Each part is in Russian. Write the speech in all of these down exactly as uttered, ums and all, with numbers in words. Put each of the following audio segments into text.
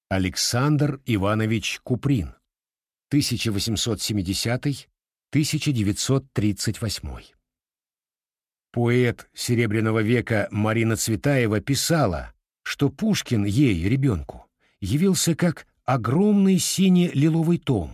Александр Иванович Куприн, тысяча восемьсот семидесятый — тысяча девятьсот тридцать восьмой. Поэт Серебряного века Марина Цветаева писала, что Пушкин ей, ребенку, явился как огромный сине-лиловый том.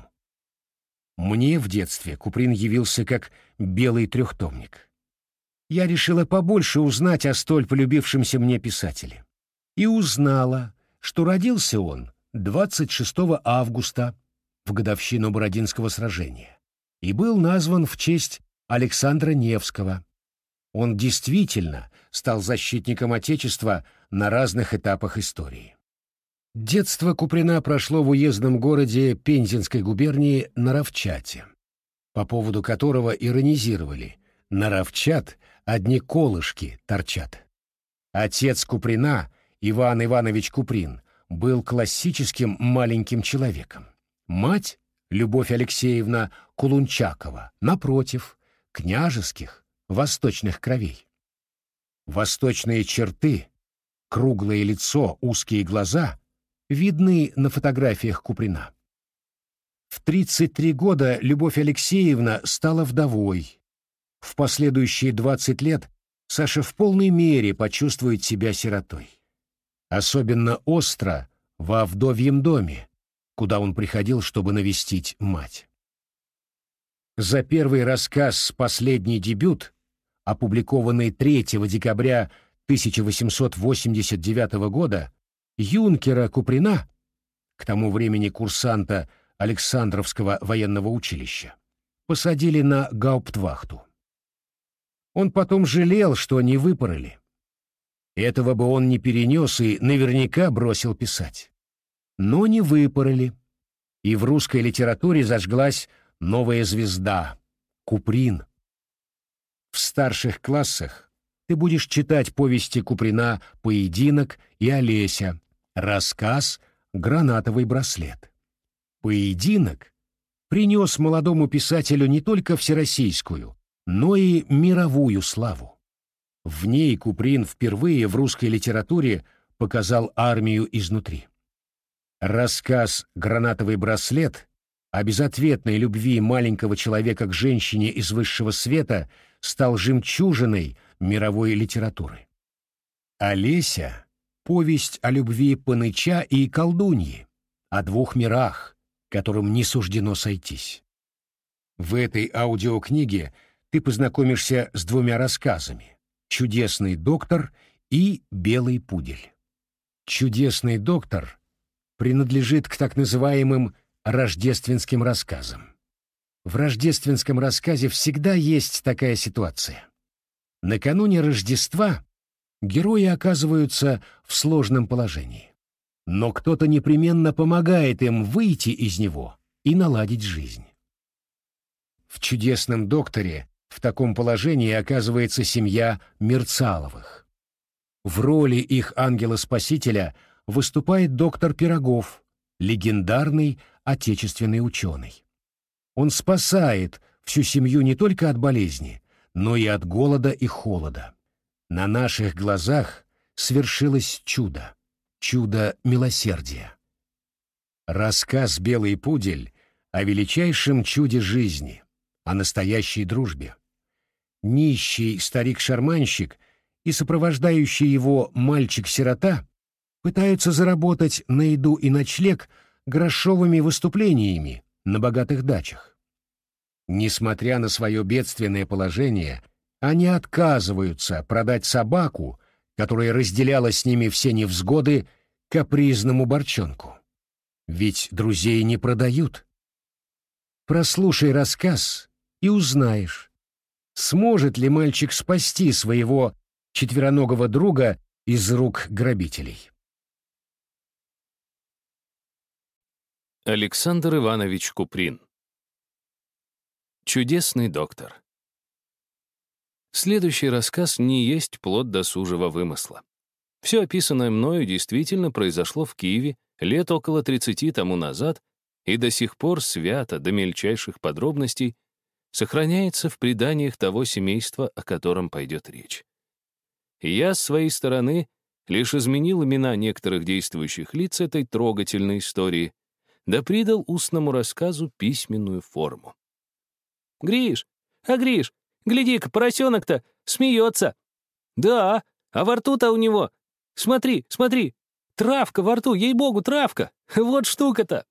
Мне в детстве Куприн явился как белый трехтомник. Я решила побольше узнать о столь полюбившемся мне писателе. И узнала, что родился он двадцать шестого августа, в годовщину Бородинского сражения, и был назван в честь Александра Невского. Он действительно стал защитником Отечества на разных этапах истории. Детство Куприна прошло в уездном городе Пензенской губернии Наровчате, по поводу которого иронизировали: «Наровчат одни колышки торчат». Отец Куприна, Иван Иванович Куприн, был классическим маленьким человеком. Мать, Любовь Алексеевна Кулунчакова, напротив, княжеских, восточных кровей. Восточные черты, круглое лицо, узкие глаза видны на фотографиях Куприна. В тридцать три года Любовь Алексеевна стала вдовой. В последующие двадцать лет Саша в полной мере почувствует себя сиротой. Особенно остро во вдовьем доме, куда он приходил, чтобы навестить мать. За первый рассказ «Последний дебют», опубликованный третьего декабря тысяча восемьсот восемьдесят девятого года, юнкера Куприна, к тому времени курсанта Александровского военного училища, посадили на гауптвахту. Он потом жалел, что не выпороли. Этого бы он не перенес и наверняка бросил писать. Но не выпороли, и в русской литературе зажглась новая звезда — Куприн. В старших классах ты будешь читать повести Куприна «Поединок» и «Олеся», рассказ «Гранатовый браслет». «Поединок» принес молодому писателю не только всероссийскую, но и мировую славу. В ней Куприн впервые в русской литературе показал армию изнутри. Рассказ «Гранатовый браслет» о безответной любви маленького человека к женщине из высшего света стал жемчужиной мировой литературы. «Олеся» — повесть о любви паныча и колдуньи, о двух мирах, которым не суждено сойтись. В этой аудиокниге ты познакомишься с двумя рассказами: «Чудесный доктор» и «Белый пудель». «Чудесный доктор» принадлежит к так называемым рождественским рассказам. В рождественском рассказе всегда есть такая ситуация. Накануне Рождества герои оказываются в сложном положении. Но кто-то непременно помогает им выйти из него и наладить жизнь. В «Чудесном докторе» в таком положении оказывается семья Мерцаловых. В роли их ангела-спасителя выступает доктор Пирогов, легендарный отечественный ученый. Он спасает всю семью не только от болезни, но и от голода и холода. На наших глазах свершилось чудо, чудо милосердия. Рассказ «Белый пудель» о величайшем чуде жизни, о настоящей дружбе. Нищий старик-шарманщик и сопровождающий его мальчик-сирота пытаются заработать на еду и ночлег грошовыми выступлениями на богатых дачах. Несмотря на свое бедственное положение, они отказываются продать собаку, которая разделяла с ними все невзгоды, капризному борчонку. Ведь друзей не продают. Прослушай рассказ и узнаешь, сможет ли мальчик спасти своего четвероногого друга из рук грабителей. Александр Иванович Куприн. Чудесный доктор. Следующий рассказ не есть плод досужего вымысла. Все описанное мною действительно произошло в Киеве лет около тридцати тому назад и до сих пор свято до мельчайших подробностей сохраняется в преданиях того семейства, о котором пойдет речь. И я, с своей стороны, лишь изменил имена некоторых действующих лиц этой трогательной истории, да придал устному рассказу письменную форму. «Гриш! А, Гриш, гляди-ка, поросенок-то смеется!» «Да, а во рту-то у него... Смотри, смотри! Травка во рту, ей-богу, травка! Вот штука-то!»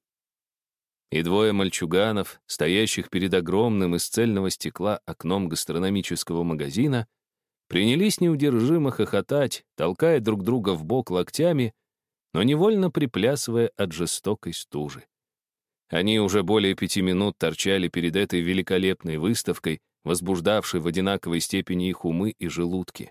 И двое мальчуганов, стоящих перед огромным из цельного стекла окном гастрономического магазина, принялись неудержимо хохотать, толкая друг друга в бок локтями, но невольно приплясывая от жестокой стужи. Они уже более пяти минут торчали перед этой великолепной выставкой, возбуждавшей в одинаковой степени их умы и желудки.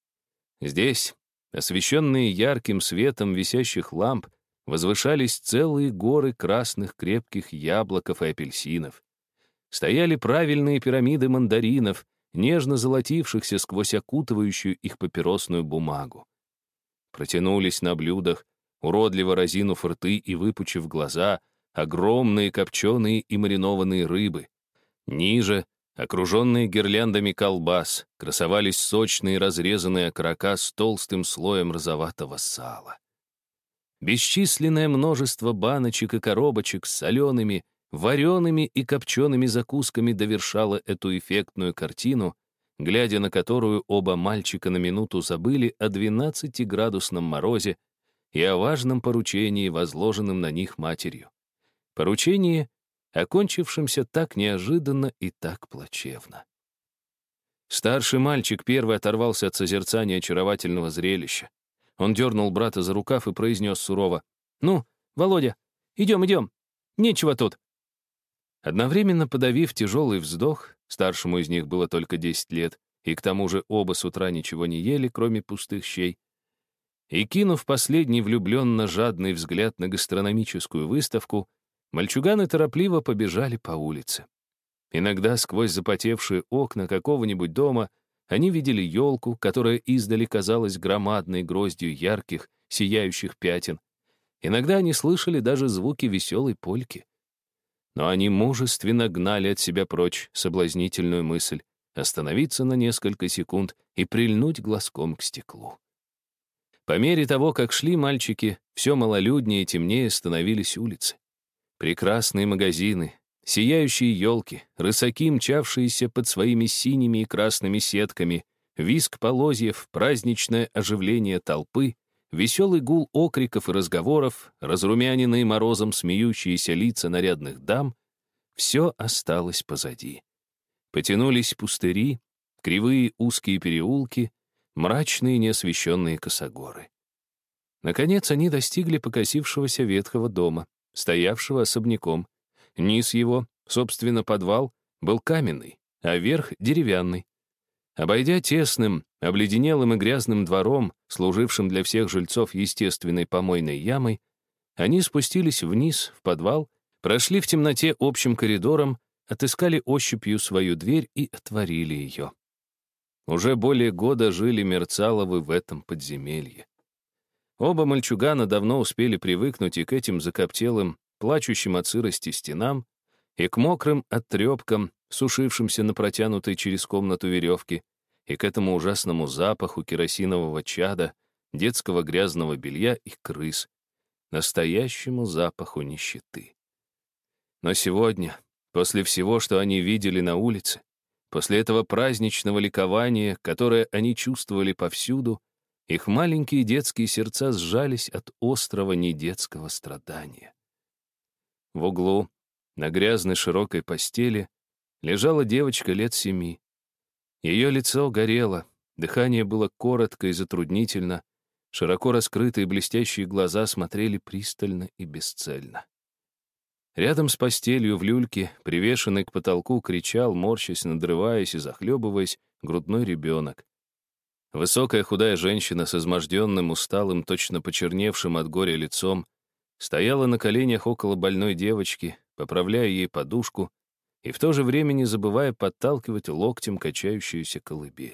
Здесь, освещенные ярким светом висящих ламп, возвышались целые горы красных крепких яблоков и апельсинов. Стояли правильные пирамиды мандаринов, нежно золотившихся сквозь окутывающую их папиросную бумагу. Протянулись на блюдах, уродливо разинув рты и выпучив глаза, огромные копченые и маринованные рыбы. Ниже, окруженные гирляндами колбас, красовались сочные разрезанные окорока с толстым слоем розоватого сала. Бесчисленное множество баночек и коробочек с солеными, вареными и копчеными закусками довершало эту эффектную картину, глядя на которую оба мальчика на минуту забыли о двенадцатиградусном морозе и о важном поручении, возложенном на них матерью. Поручение, окончившемся так неожиданно и так плачевно. Старший мальчик первый оторвался от созерцания очаровательного зрелища. Он дернул брата за рукав и произнес сурово: «Ну, Володя, идем, идем, нечего тут». Одновременно подавив тяжелый вздох, старшему из них было только десять лет, и к тому же оба с утра ничего не ели, кроме пустых щей, и кинув последний влюбленно-жадный взгляд на гастрономическую выставку, мальчуганы торопливо побежали по улице. Иногда сквозь запотевшие окна какого-нибудь дома они видели елку, которая издали казалась громадной гроздью ярких, сияющих пятен. Иногда они слышали даже звуки веселой польки. Но они мужественно гнали от себя прочь соблазнительную мысль остановиться на несколько секунд и прильнуть глазком к стеклу. По мере того, как шли мальчики, все малолюднее и темнее становились улицы. Прекрасные магазины, сияющие елки, рысаки, мчавшиеся под своими синими и красными сетками, визг полозьев, праздничное оживление толпы, веселый гул окриков и разговоров, разрумяненные морозом смеющиеся лица нарядных дам — все осталось позади. Потянулись пустыри, кривые узкие переулки, мрачные неосвещенные косогоры. Наконец они достигли покосившегося ветхого дома, стоявшего особняком. Низ его, собственно, подвал, был каменный, а верх — деревянный. Обойдя тесным, обледенелым и грязным двором, служившим для всех жильцов естественной помойной ямой, они спустились вниз, в подвал, прошли в темноте общим коридором, отыскали ощупью свою дверь и отворили ее. Уже более года жили Мерцаловы в этом подземелье. Оба мальчугана давно успели привыкнуть и к этим закоптелым, плачущим от сырости стенам, и к мокрым оттрепкам, сушившимся на протянутой через комнату веревке, и к этому ужасному запаху керосинового чада, детского грязного белья и крыс, настоящему запаху нищеты. Но сегодня, после всего, что они видели на улице, после этого праздничного ликования, которое они чувствовали повсюду, их маленькие детские сердца сжались от острого недетского страдания. В углу, на грязной широкой постели, лежала девочка лет семи. Ее лицо горело, дыхание было коротко и затруднительно, широко раскрытые блестящие глаза смотрели пристально и бесцельно. Рядом с постелью в люльке, привешенный к потолку, кричал, морщась, надрываясь и захлебываясь, грудной ребенок. Высокая худая женщина с изможденным, усталым, точно почерневшим от горя лицом стояла на коленях около больной девочки, поправляя ей подушку и в то же время не забывая подталкивать локтем качающуюся колыбель.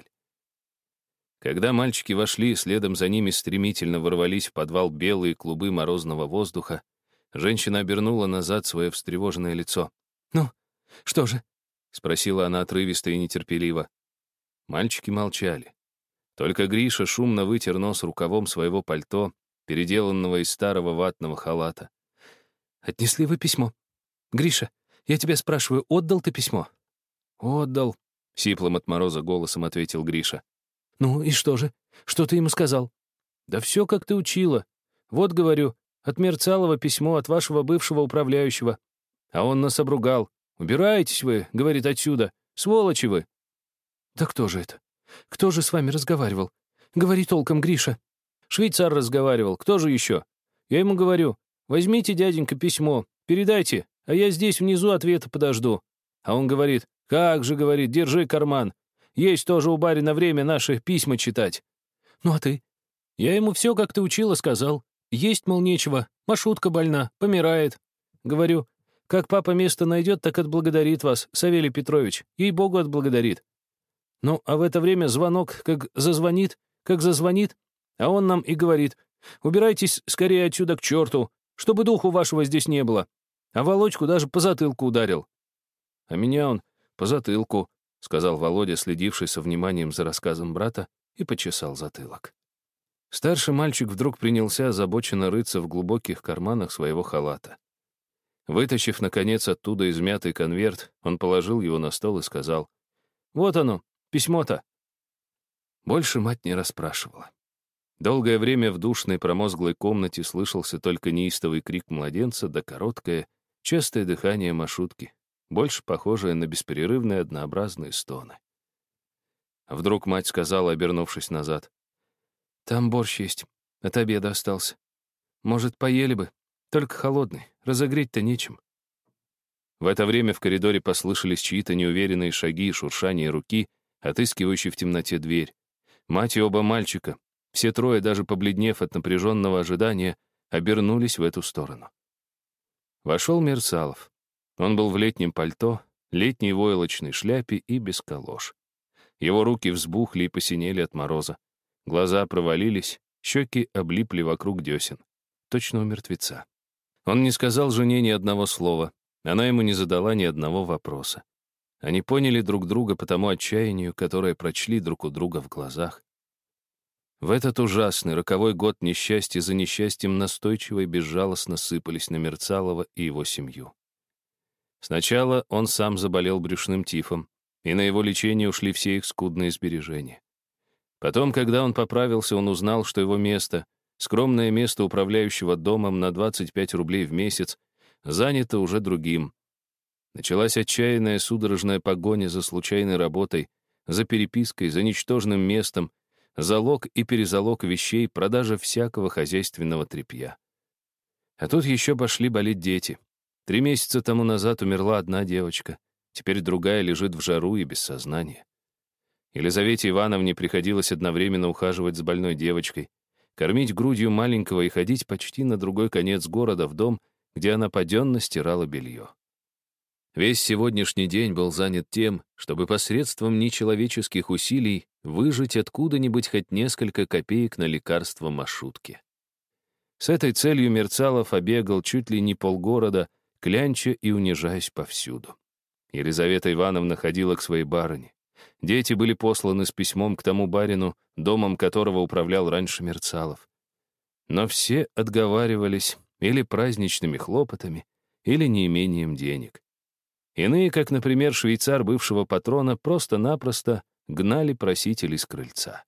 Когда мальчики вошли, следом за ними стремительно ворвались в подвал белые клубы морозного воздуха, женщина обернула назад свое встревоженное лицо. «Ну, что же?» — спросила она отрывисто и нетерпеливо. Мальчики молчали. Только Гриша шумно вытер нос рукавом своего пальто, переделанного из старого ватного халата. «Отнесли вы письмо? Гриша, я тебя спрашиваю, отдал ты письмо?» «Отдал», — сиплым от мороза голосом ответил Гриша. «Ну и что же? Что ты ему сказал?» «Да все, как ты учила. Вот, говорю, от Мерцалова письмо от вашего бывшего управляющего. А он нас обругал. Убирайтесь вы, — говорит, — отсюда. Сволочи вы!» «Да кто же это? Кто же с вами разговаривал? Говори толком, Гриша». «Швейцар разговаривал. Кто же еще? Я ему говорю, возьмите, дяденька, письмо, передайте, а я здесь внизу ответа подожду». А он говорит, как же, говорит, держи карман. Есть тоже у барина время наши письма читать. «Ну а ты?» «Я ему все, как ты учила, сказал. Есть, мол, нечего. Машутка больна, помирает». Говорю, как папа место найдет, так отблагодарит вас, Савелий Петрович. Ей-богу, отблагодарит. Ну, а в это время звонок как зазвонит, как зазвонит, а он нам и говорит, убирайтесь скорее отсюда к черту, чтобы духу вашего здесь не было. А Володьку даже по затылку ударил. А меня он по затылку, — сказал Володя, следивший со вниманием за рассказом брата, и почесал затылок. Старший мальчик вдруг принялся озабоченно рыться в глубоких карманах своего халата. Вытащив, наконец, оттуда измятый конверт, он положил его на стол и сказал, «Вот оно, письмо-то». Больше мать не расспрашивала. Долгое время в душной промозглой комнате слышался только неистовый крик младенца да короткое, частое дыхание Машутки, больше похожее на беспрерывные однообразные стоны. А вдруг мать сказала, обернувшись назад, «Там борщ есть, от обеда остался. Может, поели бы, только холодный, разогреть-то нечем». В это время в коридоре послышались чьи-то неуверенные шаги и шуршание руки, отыскивающей в темноте дверь. Мать и оба мальчика, все трое, даже побледнев от напряженного ожидания, обернулись в эту сторону. Вошел Мерцалов. Он был в летнем пальто, летней войлочной шляпе и без калош. Его руки взбухли и посинели от мороза. Глаза провалились, щеки облипли вокруг десен. Точно у мертвеца. Он не сказал жене ни одного слова. Она ему не задала ни одного вопроса. Они поняли друг друга по тому отчаянию, которое прочли друг у друга в глазах. В этот ужасный роковой год несчастья за несчастьем настойчиво и безжалостно сыпались на Мерцалова и его семью. Сначала он сам заболел брюшным тифом, и на его лечение ушли все их скудные сбережения. Потом, когда он поправился, он узнал, что его место, скромное место управляющего домом на двадцать пять рублей в месяц, занято уже другим. Началась отчаянная судорожная погоня за случайной работой, за перепиской, за ничтожным местом, залог и перезалог вещей, продажа всякого хозяйственного тряпья. А тут еще пошли болеть дети. Три месяца тому назад умерла одна девочка, теперь другая лежит в жару и без сознания. Елизавете Ивановне приходилось одновременно ухаживать за больной девочкой, кормить грудью маленького и ходить почти на другой конец города в дом, где она паденно стирала белье. Весь сегодняшний день был занят тем, чтобы посредством нечеловеческих усилий выжать откуда-нибудь хоть несколько копеек на лекарство Машутке. С этой целью Мерцалов обегал чуть ли не полгорода, клянча и унижаясь повсюду. Елизавета Ивановна ходила к своей барыне. Дети были посланы с письмом к тому барину, домом которого управлял раньше Мерцалов. Но все отговаривались или праздничными хлопотами, или неимением денег. Иные, как, например, швейцар бывшего патрона, просто-напросто гнали просителей с крыльца.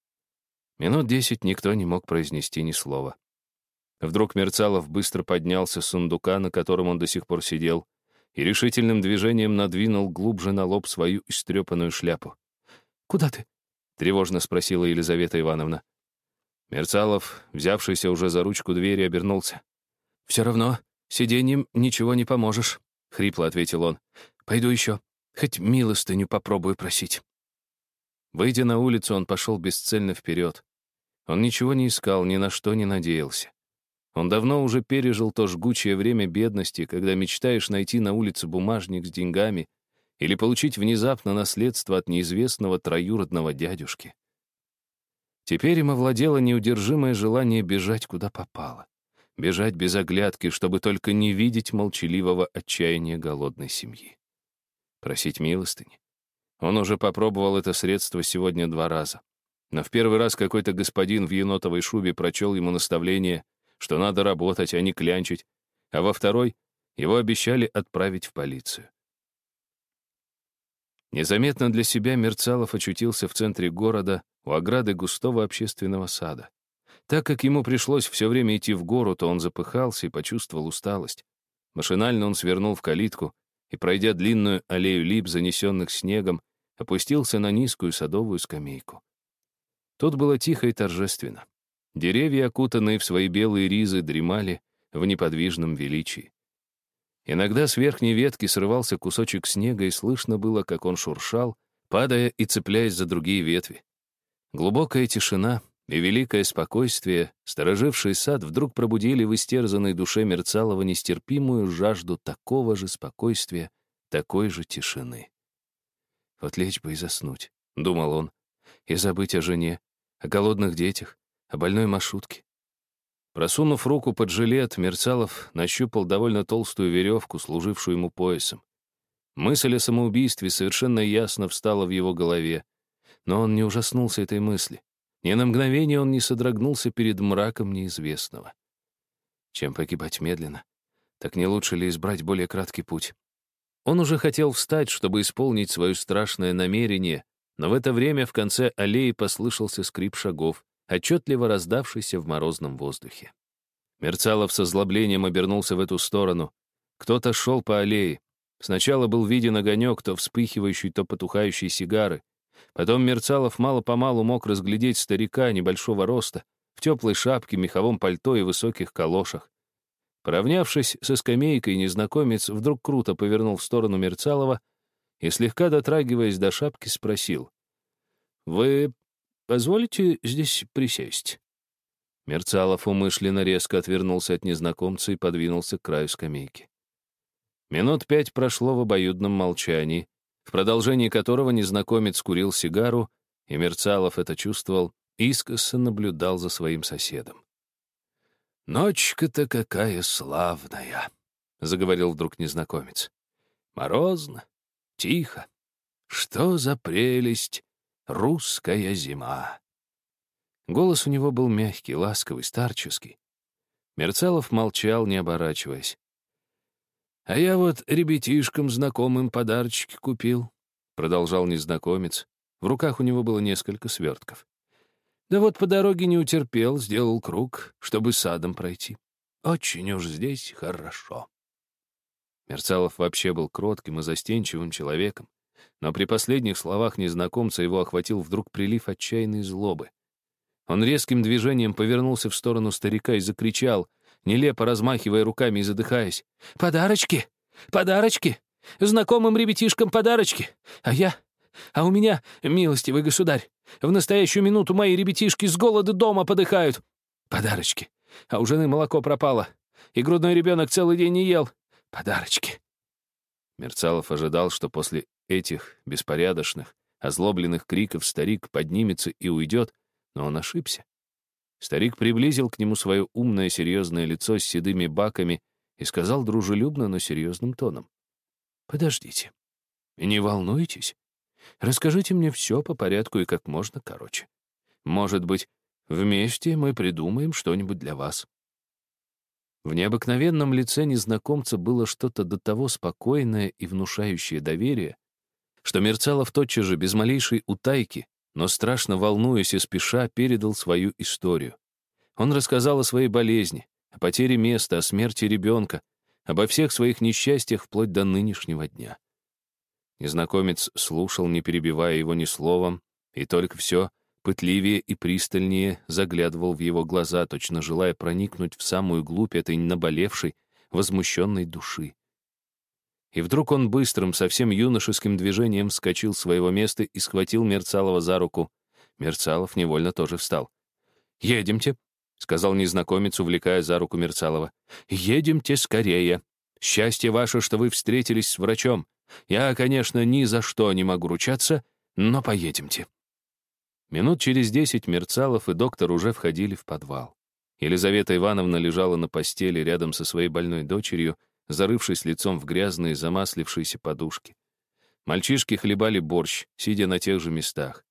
Минут десять никто не мог произнести ни слова. Вдруг Мерцалов быстро поднялся с сундука, на котором он до сих пор сидел, и решительным движением надвинул глубже на лоб свою истрепанную шляпу. «Куда ты?» — тревожно спросила Елизавета Ивановна. Мерцалов, взявшийся уже за ручку двери, обернулся. «Все равно, сиденьем ничего не поможешь», — хрипло ответил он. «Пойду еще, хоть милостыню попробую просить». Выйдя на улицу, он пошел бесцельно вперед. Он ничего не искал, ни на что не надеялся. Он давно уже пережил то жгучее время бедности, когда мечтаешь найти на улице бумажник с деньгами или получить внезапно наследство от неизвестного троюродного дядюшки. Теперь им овладело неудержимое желание бежать куда попало. Бежать без оглядки, чтобы только не видеть молчаливого отчаяния голодной семьи. Просить милостыни. Он уже попробовал это средство сегодня два раза. Но в первый раз какой-то господин в енотовой шубе прочел ему наставление, что надо работать, а не клянчить, а во второй его обещали отправить в полицию. Незаметно для себя Мерцалов очутился в центре города у ограды густого общественного сада. Так как ему пришлось все время идти в гору, то он запыхался и почувствовал усталость. Машинально он свернул в калитку и, пройдя длинную аллею лип, занесенных снегом, опустился на низкую садовую скамейку. Тут было тихо и торжественно. Деревья, окутанные в свои белые ризы, дремали в неподвижном величии. Иногда с верхней ветки срывался кусочек снега, и слышно было, как он шуршал, падая и цепляясь за другие ветви. Глубокая тишина и великое спокойствие, стороживший сад, вдруг пробудили в истерзанной душе Мерцалова нестерпимую жажду такого же спокойствия, такой же тишины. «Вот лечь бы и заснуть», — думал он, — «и забыть о жене, о голодных детях, о больной Машутке». Просунув руку под жилет, Мерцалов нащупал довольно толстую веревку, служившую ему поясом. Мысль о самоубийстве совершенно ясно встала в его голове, но он не ужаснулся этой мысли. Ни на мгновение он не содрогнулся перед мраком неизвестного. Чем погибать медленно? Так не лучше ли избрать более краткий путь? Он уже хотел встать, чтобы исполнить свое страшное намерение, но в это время в конце аллеи послышался скрип шагов, отчетливо раздавшийся в морозном воздухе. Мерцалов с озлоблением обернулся в эту сторону. Кто-то шел по аллее. Сначала был виден огонек, то вспыхивающий, то потухающий сигары. Потом Мерцалов мало-помалу мог разглядеть старика небольшого роста, в теплой шапке, меховом пальто и высоких калошах. Поравнявшись со скамейкой, незнакомец вдруг круто повернул в сторону Мерцалова и, слегка дотрагиваясь до шапки, спросил: «Вы позволите здесь присесть?» Мерцалов умышленно резко отвернулся от незнакомца и подвинулся к краю скамейки. Минут пять прошло в обоюдном молчании, в продолжении которого незнакомец курил сигару, и Мерцалов это чувствовал, искоса наблюдал за своим соседом. «Ночка-то какая славная!» — заговорил вдруг незнакомец. «Морозно, тихо. Что за прелесть! Русская зима!» Голос у него был мягкий, ласковый, старческий. Мерцалов молчал, не оборачиваясь. «А я вот ребятишкам знакомым подарочки купил», — продолжал незнакомец. В руках у него было несколько свертков. «Да вот по дороге не утерпел, сделал круг, чтобы садом пройти. Очень уж здесь хорошо». Мерцалов вообще был кротким и застенчивым человеком, но при последних словах незнакомца его охватил вдруг прилив отчаянной злобы. Он резким движением повернулся в сторону старика и закричал, нелепо размахивая руками и задыхаясь: «Подарочки! Подарочки! Знакомым ребятишкам подарочки! А я... А у меня, милостивый государь, в настоящую минуту мои ребятишки с голоду дома подыхают! Подарочки! А у жены молоко пропало, и грудной ребенок целый день не ел! Подарочки!» Мерцалов ожидал, что после этих беспорядочных, озлобленных криков старик поднимется и уйдет, но он ошибся. Старик приблизил к нему свое умное серьезное лицо с седыми баками и сказал дружелюбно, но серьезным тоном: «Подождите, не волнуйтесь. Расскажите мне все по порядку и как можно короче. Может быть, вместе мы придумаем что-нибудь для вас». В необыкновенном лице незнакомца было что-то до того спокойное и внушающее доверие, что Мерцалов тотчас же, без малейшей утайки, но страшно волнуясь и спеша, передал свою историю. Он рассказал о своей болезни, о потере места, о смерти ребенка, обо всех своих несчастьях вплоть до нынешнего дня. Незнакомец слушал, не перебивая его ни словом, и только все пытливее и пристальнее заглядывал в его глаза, точно желая проникнуть в самую глубь этой наболевшей, возмущенной души. И вдруг он быстрым, совсем юношеским движением вскочил с своего места и схватил Мерцалова за руку. Мерцалов невольно тоже встал. «Едемте», — сказал незнакомец, увлекая за руку Мерцалова. «Едемте скорее. Счастье ваше, что вы встретились с врачом. Я, конечно, ни за что не могу ручаться, но поедемте». Минут через десять Мерцалов и доктор уже входили в подвал. Елизавета Ивановна лежала на постели рядом со своей больной дочерью, зарывшись лицом в грязные замаслившиеся подушки. Мальчишки хлебали борщ, сидя на тех же местах.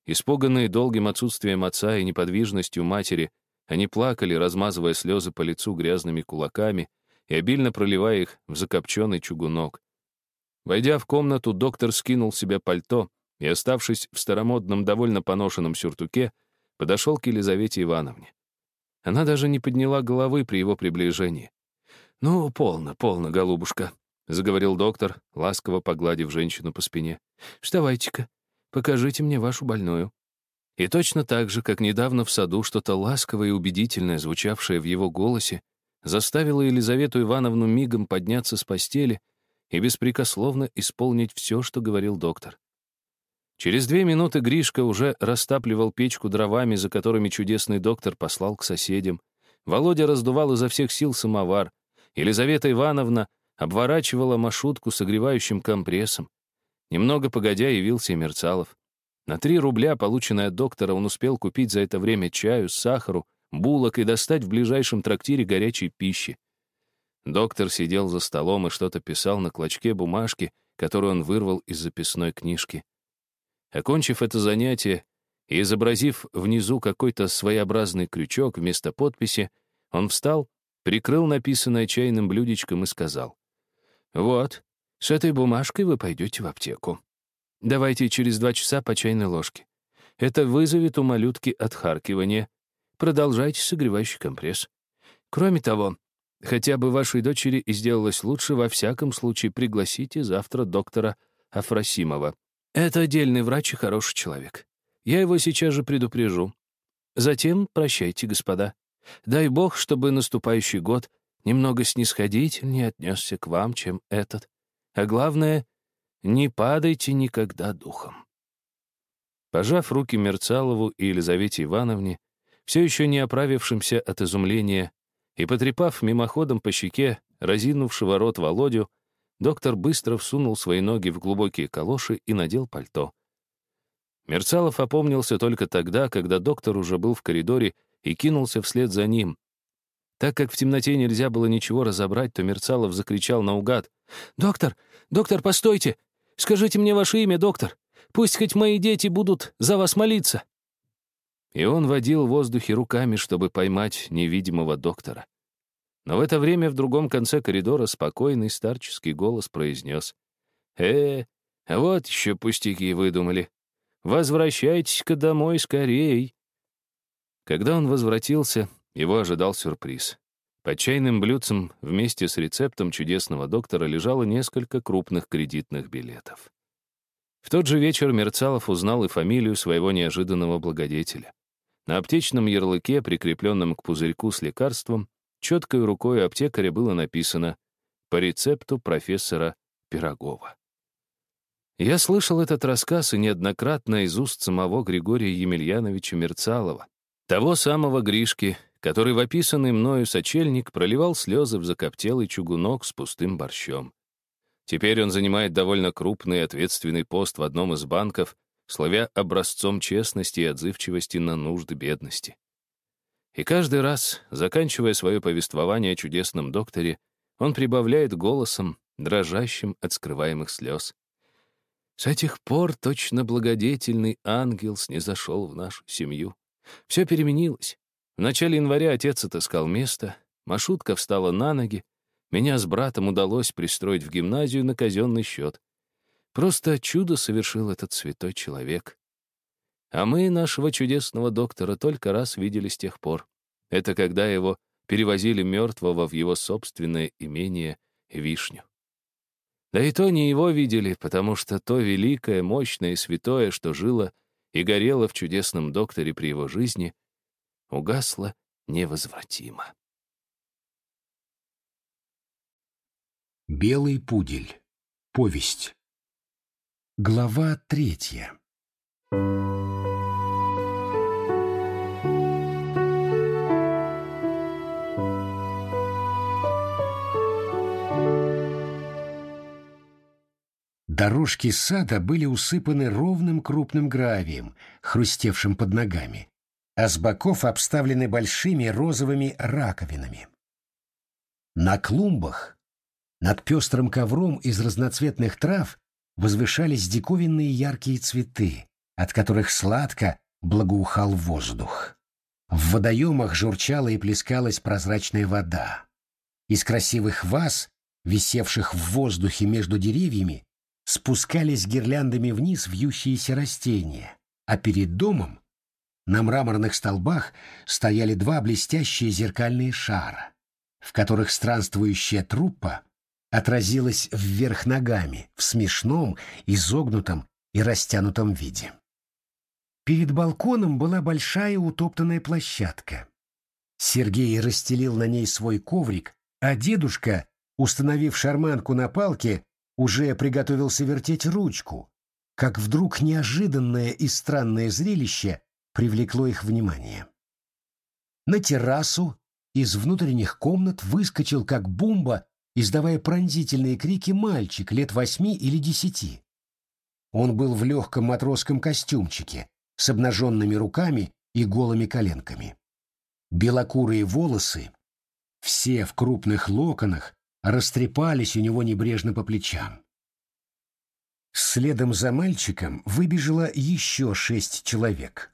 Испуганные долгим отсутствием отца и неподвижностью матери, они плакали, размазывая слезы по лицу грязными кулаками и обильно проливая их в закопченный чугунок. Войдя в комнату, доктор скинул с себя пальто и, оставшись в старомодном, довольно поношенном сюртуке, подошел к Елизавете Ивановне. Она даже не подняла головы при его приближении. «Ну, полно, полно, голубушка», — заговорил доктор, ласково погладив женщину по спине. «Вставайте-ка, покажите мне вашу больную». И точно так же, как недавно в саду что-то ласковое и убедительное, звучавшее в его голосе, заставило Елизавету Ивановну мигом подняться с постели и беспрекословно исполнить все, что говорил доктор. Через две минуты Гришка уже растапливал печку дровами, за которыми чудесный доктор послал к соседям. Володя раздувал изо всех сил самовар. Елизавета Ивановна обворачивала Машутку согревающим компрессом. Немного погодя явился и Мерцалов. На три рубля, полученные от доктора, он успел купить за это время чаю, сахару, булок и достать в ближайшем трактире горячей пищи. Доктор сидел за столом и что-то писал на клочке бумажки, которую он вырвал из записной книжки. Окончив это занятие и изобразив внизу какой-то своеобразный крючок вместо подписи, он встал, прикрыл написанное чайным блюдечком и сказал: «Вот, с этой бумажкой вы пойдете в аптеку. Давайте через два часа по чайной ложке. Это вызовет у малютки отхаркивание. Продолжайте согревающий компресс. Кроме того, хотя бы вашей дочери и сделалось лучше, во всяком случае пригласите завтра доктора Афросимова. Это отдельный врач и хороший человек. Я его сейчас же предупрежу. Затем прощайте, господа. Дай бог, чтобы наступающий год немного снисходительнее отнесся к вам, чем этот. А главное, не падайте никогда духом». Пожав руки Мерцалову и Елизавете Ивановне, все еще не оправившимся от изумления, и потрепав мимоходом по щеке разинувшего рот Володю, доктор быстро всунул свои ноги в глубокие калоши и надел пальто. Мерцалов опомнился только тогда, когда доктор уже был в коридоре и кинулся вслед за ним. Так как в темноте нельзя было ничего разобрать, то Мерцалов закричал наугад: «Доктор! Доктор, постойте! Скажите мне ваше имя, доктор! Пусть хоть мои дети будут за вас молиться!» И он водил в воздухе руками, чтобы поймать невидимого доктора. Но в это время в другом конце коридора спокойный старческий голос произнес: «Э, вот еще пустяки выдумали. Возвращайтесь-ка домой скорей». Когда он возвратился, его ожидал сюрприз. Под чайным блюдцем вместе с рецептом чудесного доктора лежало несколько крупных кредитных билетов. В тот же вечер Мерцалов узнал и фамилию своего неожиданного благодетеля. На аптечном ярлыке, прикрепленном к пузырьку с лекарством, четкой рукой аптекаря было написано «По рецепту профессора Пирогова». Я слышал этот рассказ и неоднократно из уст самого Григория Емельяновича Мерцалова, того самого Гришки, который в описанный мною сочельник проливал слезы в закоптелый чугунок с пустым борщом. Теперь он занимает довольно крупный и ответственный пост в одном из банков, славя образцом честности и отзывчивости на нужды бедности. И каждый раз, заканчивая свое повествование о чудесном докторе, он прибавляет голосом, дрожащим от скрываемых слез: «С этих пор точно благодетельный ангел снизошел в нашу семью. Все переменилось. В начале января отец отыскал место, Машутка встала на ноги, меня с братом удалось пристроить в гимназию на казенный счет. Просто чудо совершил этот святой человек. А мы нашего чудесного доктора только раз видели с тех пор. Это когда его перевозили мертвого в его собственное имение Вишню. Да и то не его видели, потому что то великое, мощное и святое, что жило и горело в чудесном докторе при его жизни, угасло невозвратимо. Белый пудель. Повесть. Глава третья. Дорожки сада были усыпаны ровным крупным гравием, хрустевшим под ногами, а с боков обставлены большими розовыми раковинами. На клумбах над пестрым ковром из разноцветных трав возвышались диковинные яркие цветы, от которых сладко благоухал воздух. В водоемах журчала и плескалась прозрачная вода. Из красивых ваз, висевших в воздухе между деревьями, спускались гирляндами вниз вьющиеся растения, а перед домом на мраморных столбах стояли два блестящие зеркальные шара, в которых странствующая труппа отразилась вверх ногами в смешном, изогнутом и растянутом виде. Перед балконом была большая утоптанная площадка. Сергей расстелил на ней свой коврик, а дедушка, установив шарманку на палке, уже приготовился вертеть ручку, как вдруг неожиданное и странное зрелище привлекло их внимание. На террасу из внутренних комнат выскочил, как бомба, издавая пронзительные крики, мальчик лет восьми или десяти. Он был в легком матросском костюмчике, с обнаженными руками и голыми коленками. Белокурые волосы, все в крупных локонах, растрепались у него небрежно по плечам. Следом за мальчиком выбежало еще шесть человек.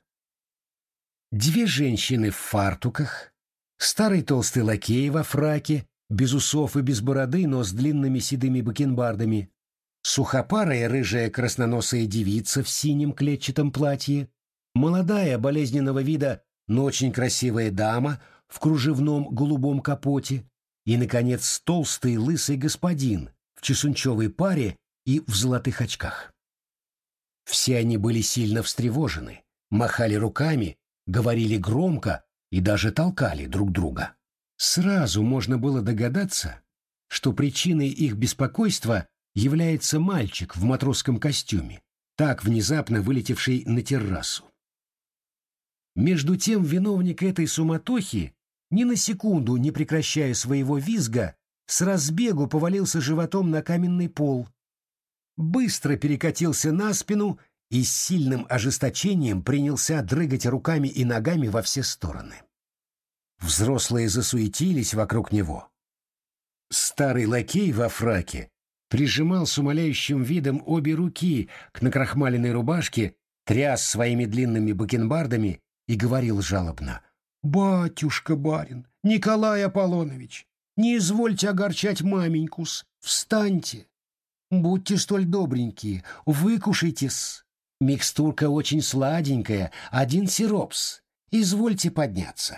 Две женщины в фартуках, старый толстый лакей во фраке, без усов и без бороды, но с длинными седыми бакенбардами, сухопарая рыжая красноносая девица в синем клетчатом платье, молодая болезненного вида, но очень красивая дама в кружевном голубом капоте и, наконец, толстый лысый господин в чесунчевой паре и в золотых очках. Все они были сильно встревожены, махали руками, говорили громко и даже толкали друг друга. Сразу можно было догадаться, что причиной их беспокойства является мальчик в матросском костюме, так внезапно вылетевший на террасу. Между тем виновник этой суматохи, ни на секунду не прекращая своего визга, с разбегу повалился животом на каменный пол, быстро перекатился на спину и с сильным ожесточением принялся дрыгать руками и ногами во все стороны. Взрослые засуетились вокруг него. Старый лакей во фраке прижимал с умоляющим видом обе руки к накрахмаленной рубашке, тряс своими длинными бакенбардами и говорил жалобно: «Батюшка, барин, Николай Аполлонович, не извольте огорчать маменькус, встаньте, будьте столь добренькие, выкушайтесь, микстурка очень сладенькая, один сиропс, извольте подняться».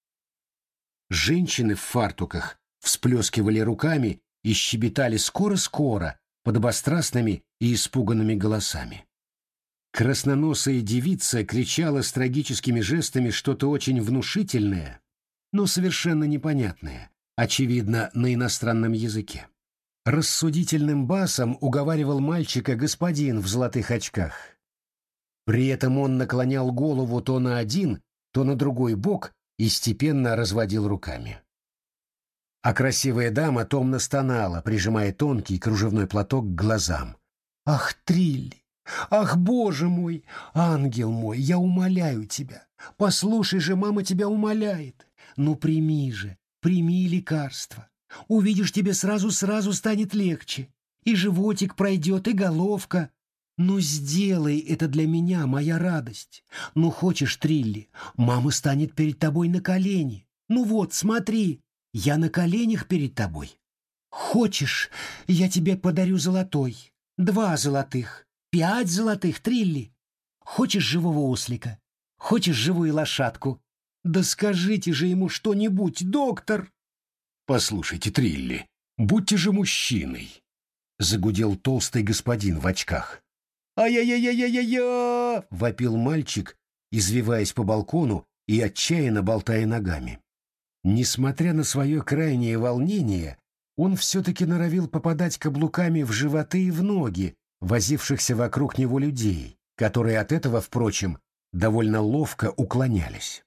Женщины в фартуках всплескивали руками и щебетали скоро-скоро подобострастными и испуганными голосами. Красноносая девица кричала с трагическими жестами что-то очень внушительное, но совершенно непонятное, очевидно, на иностранном языке. Рассудительным басом уговаривал мальчика господин в золотых очках. При этом он наклонял голову то на один, то на другой бок и степенно разводил руками. А красивая дама томно стонала, прижимая тонкий кружевной платок к глазам. «Ах, Трилли! Ах, Боже мой! Ангел мой, я умоляю тебя! Послушай же, мама тебя умоляет! Ну, прими же, прими лекарство! Увидишь, тебе сразу-сразу станет легче, и животик пройдет, и головка. Ну, сделай это для меня, моя радость! Ну, хочешь, Трилли, мама станет перед тобой на колени. Ну вот, смотри, я на коленях перед тобой. Хочешь, я тебе подарю золотой, два золотых, пять золотых, Трилли. Хочешь живого ослика? Хочешь живую лошадку? Да скажите же ему что-нибудь, доктор!» «Послушайте, Трилли, будьте же мужчиной!» — загудел толстый господин в очках. «Ай-яй-яй-яй-яй-я!» — вопил мальчик, извиваясь по балкону и отчаянно болтая ногами. Несмотря на свое крайнее волнение, он все-таки норовил попадать каблуками в животы и в ноги возившихся вокруг него людей, которые от этого, впрочем, довольно ловко уклонялись.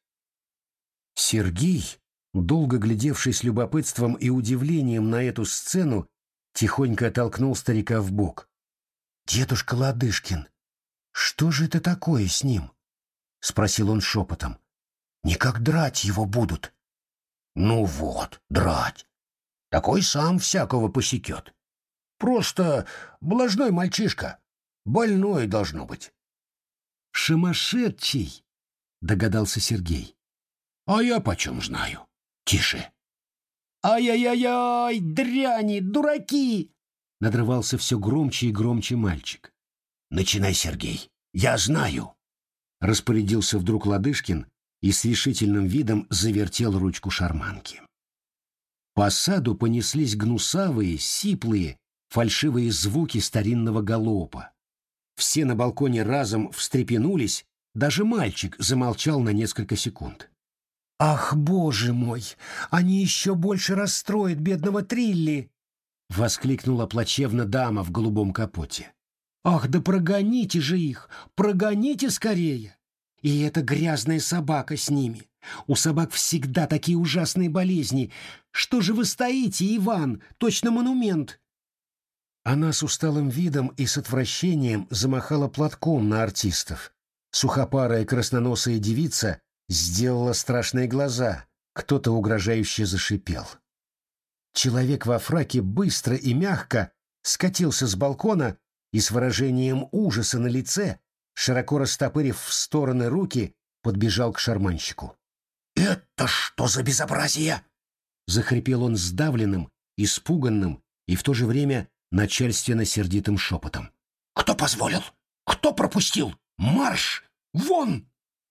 Сергей, долго глядевший с любопытством и удивлением на эту сцену, тихонько оттолкнул старика в бок. «Дедушка Ладышкин, что же это такое с ним?» — спросил он шепотом. «Никак драть его будут». «Ну вот, драть. Такой сам всякого посекет. Просто блажной мальчишка. Больной должно быть». Шамашедший, догадался Сергей. А я почем знаю? Тише. Ай-яй-яй-яй, дряни, дураки! Надрывался все громче и громче мальчик. Начинай, Сергей, я знаю. Распорядился вдруг Ладышкин и с решительным видом завертел ручку шарманки. По саду понеслись гнусавые, сиплые, фальшивые звуки старинного галопа. Все на балконе разом встрепенулись, даже мальчик замолчал на несколько секунд. «Ах, боже мой! Они еще больше расстроят бедного Трилли!» — воскликнула плачевно дама в голубом капоте. «Ах, да прогоните же их! Прогоните скорее! И эта грязная собака с ними! У собак всегда такие ужасные болезни! Что же вы стоите, Иван, точно монумент!» Она с усталым видом и с отвращением замахала платком на артистов. Сухопарая красноносая девица сделала страшные глаза, кто-то угрожающе зашипел. Человек во фраке быстро и мягко скатился с балкона и с выражением ужаса на лице, широко растопырив в стороны руки, подбежал к шарманщику. «Это что за безобразие?» — захрипел он сдавленным, испуганным и в то же время начальственно-сердитым шепотом. «Кто позволил? Кто пропустил? Марш! Вон!»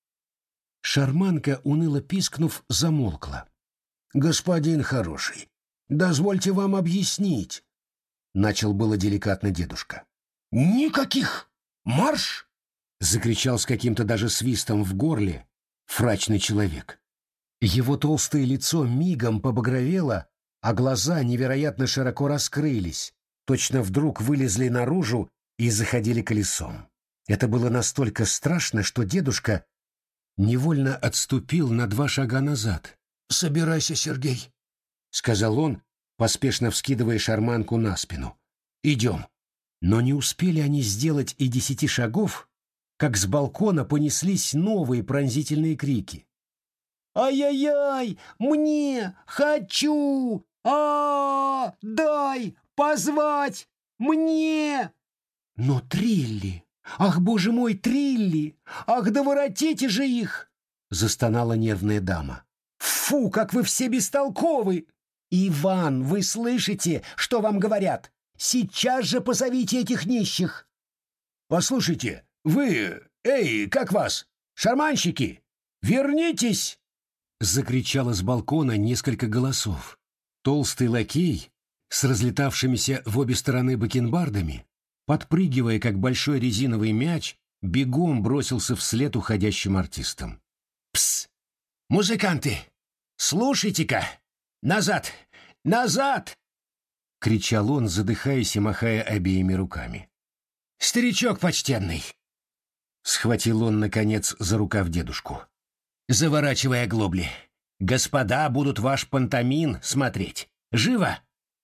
Шарманка, уныло пискнув, замолкла. «Господин хороший, дозвольте вам объяснить», — начал было деликатно дедушка. «Никаких! Марш!» — закричал с каким-то даже свистом в горле фрачный человек. Его толстое лицо мигом побагровело, а глаза невероятно широко раскрылись, точно вдруг вылезли наружу и заходили колесом. Это было настолько страшно, что дедушка невольно отступил на два шага назад. «Собирайся, Сергей», — сказал он, поспешно вскидывая шарманку на спину. «Идем». Но не успели они сделать и десяти шагов, как с балкона понеслись новые пронзительные крики. «Ай-яй-яй! Мне! Хочу! А, дай! Позвать! Мне!» «Но Трилли! Ах, боже мой, Трилли! Ах, да воротите же их!» — застонала нервная дама. «Фу, как вы все бестолковы! Иван, вы слышите, что вам говорят? Сейчас же позовите этих нищих!» «Послушайте, вы, эй, как вас? Шарманщики! Вернитесь!» — закричало с балкона несколько голосов. Толстый лакей с разлетавшимися в обе стороны бакенбардами, подпрыгивая, как большой резиновый мяч, бегом бросился вслед уходящим артистам. «Пс! Музыканты! Слушайте-ка! Назад! Назад!» — кричал он, задыхаясь и махая обеими руками. «Старичок почтенный!» — схватил он, наконец, за рукав дедушку. «Заворачивай оглобли. Господа будут ваш пантомим смотреть. Живо!»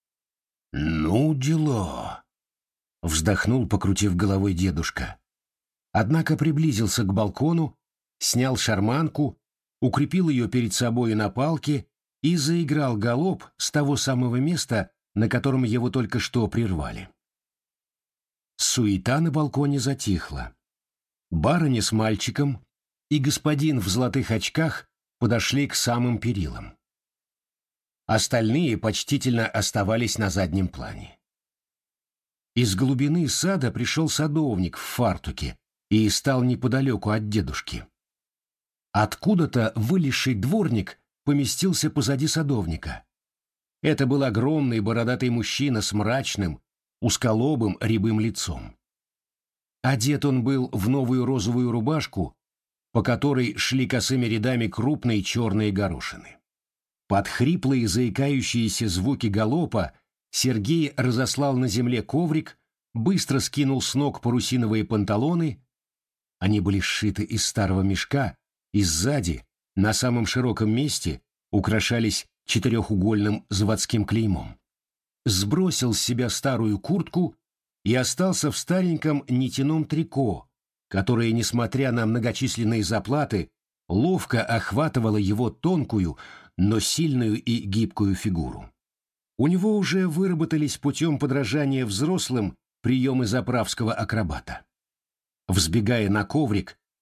«Ну, дела!» — вздохнул, покрутив головой дедушка. Однако приблизился к балкону, снял шарманку, укрепил ее перед собой на палке и заиграл галоп с того самого места, на котором его только что прервали. Суета на балконе затихла. Барыня с мальчиком и господин в золотых очках подошли к самым перилам. Остальные почтительно оставались на заднем плане. Из глубины сада пришел садовник в фартуке и стал неподалеку от дедушки. Откуда-то вылезший дворник поместился позади садовника. Это был огромный бородатый мужчина с мрачным, узколобым рябым лицом. Одет он был в новую розовую рубашку, по которой шли косыми рядами крупные черные горошины. Под хриплые заикающиеся звуки галопа Сергей разослал на земле коврик, быстро скинул с ног парусиновые панталоны. Они были сшиты из старого мешка, и сзади, на самом широком месте, украшались четырехугольным заводским клеймом. Сбросил с себя старую куртку и остался в стареньком нитяном трико, которое, несмотря на многочисленные заплаты, ловко охватывало его тонкую, но сильную и гибкую фигуру. У него уже выработались путем подражания взрослым приемы заправского акробата. Взбегая на коврик,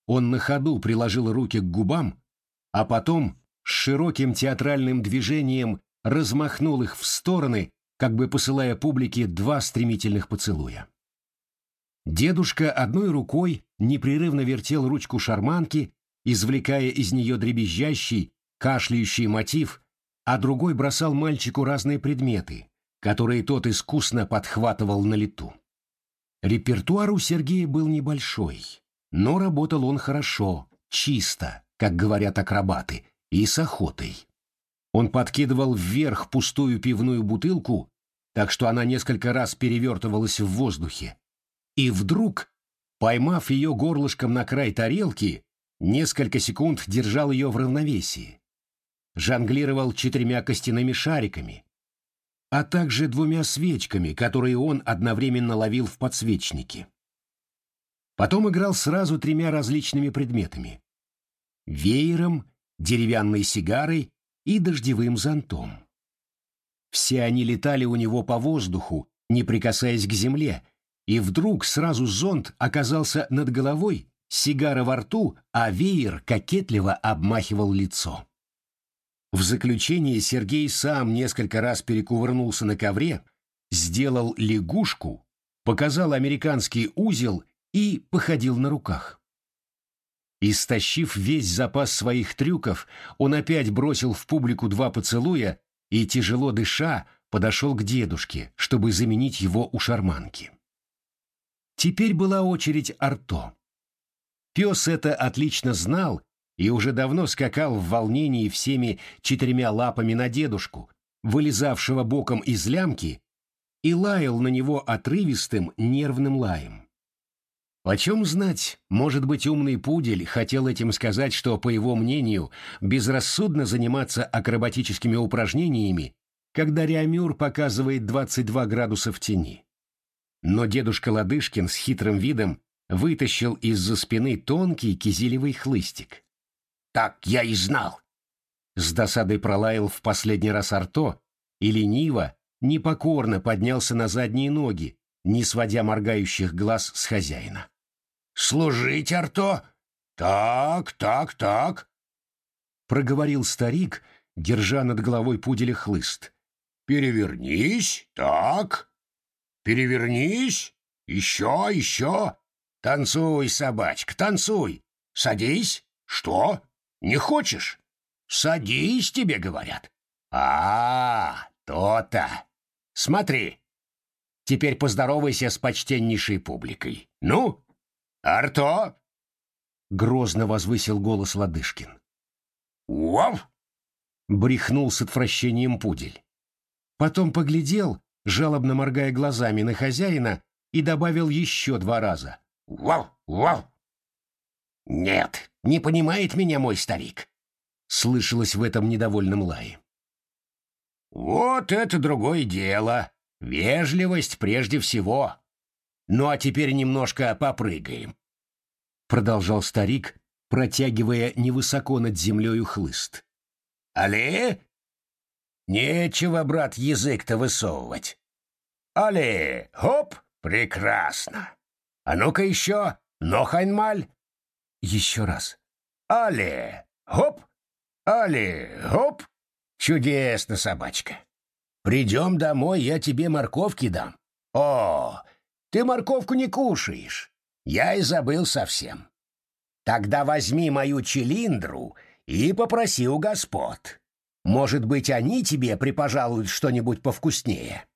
он на ходу приложил руки к губам, а потом с широким театральным движением размахнул их в стороны, как бы посылая публике два стремительных поцелуя. Дедушка одной рукой непрерывно вертел ручку шарманки, извлекая из нее дребезжащий, кашляющий мотив, а другой бросал мальчику разные предметы, которые тот искусно подхватывал на лету. Репертуар у Сергея был небольшой, но работал он хорошо, чисто, как говорят акробаты, и с охотой. Он подкидывал вверх пустую пивную бутылку, так что она несколько раз перевертывалась в воздухе, и вдруг, поймав ее горлышком на край тарелки, несколько секунд держал ее в равновесии. Жонглировал четырьмя костяными шариками, а также двумя свечками, которые он одновременно ловил в подсвечнике. Потом играл сразу тремя различными предметами: веером, деревянной сигарой и дождевым зонтом. Все они летали у него по воздуху, не прикасаясь к земле, и вдруг сразу зонт оказался над головой, сигара во рту, а веер кокетливо обмахивал лицо. В заключение Сергей сам несколько раз перекувырнулся на ковре, сделал лягушку, показал американский узел и походил на руках. Истощив весь запас своих трюков, он опять бросил в публику два поцелуя и, тяжело дыша, подошел к дедушке, чтобы заменить его у шарманки. Теперь была очередь Арто. Пес это отлично знал и уже давно скакал в волнении всеми четырьмя лапами на дедушку, вылезавшего боком из лямки, и лаял на него отрывистым нервным лаем. Почем знать, может быть, умный пудель хотел этим сказать, что, по его мнению, безрассудно заниматься акробатическими упражнениями, когда реамюр показывает двадцать два градуса в тени. Но дедушка Ладышкин с хитрым видом вытащил из-за спины тонкий кизилевый хлыстик. «Так я и знал!» С досадой пролаял в последний раз Арто и лениво, непокорно поднялся на задние ноги, не сводя моргающих глаз с хозяина. «Служить, Арто? Так, так, так!» Проговорил старик, держа над головой пуделя хлыст. «Перевернись, так! Перевернись! Еще, еще! Танцуй, собачка, танцуй! Садись! Что? Не хочешь? Садись, тебе говорят! А, то-то! Смотри! Теперь поздоровайся с почтеннейшей публикой. Ну, Арто!» Грозно возвысил голос Ладышкин. «Уав!» — брехнул с отвращением пудель. Потом поглядел, жалобно моргая глазами на хозяина, и добавил еще два раза. «Вау! Вау!» «Нет, не понимает меня мой старик», — слышалось в этом недовольном лае. «Вот это другое дело. Вежливость прежде всего. Ну а теперь немножко попрыгаем», — продолжал старик, протягивая невысоко над землею хлыст. «Але? Нечего, брат, язык-то высовывать. Але, хоп, прекрасно. А ну-ка еще, нохайнмаль». Еще раз. Але, хоп, але, хоп. Чудесно, собачка. Придем домой, я тебе морковки дам. О, ты морковку не кушаешь. Я и забыл совсем. Тогда возьми мою чилиндру и попроси у господ. Может быть, они тебе припожалуют что-нибудь повкуснее».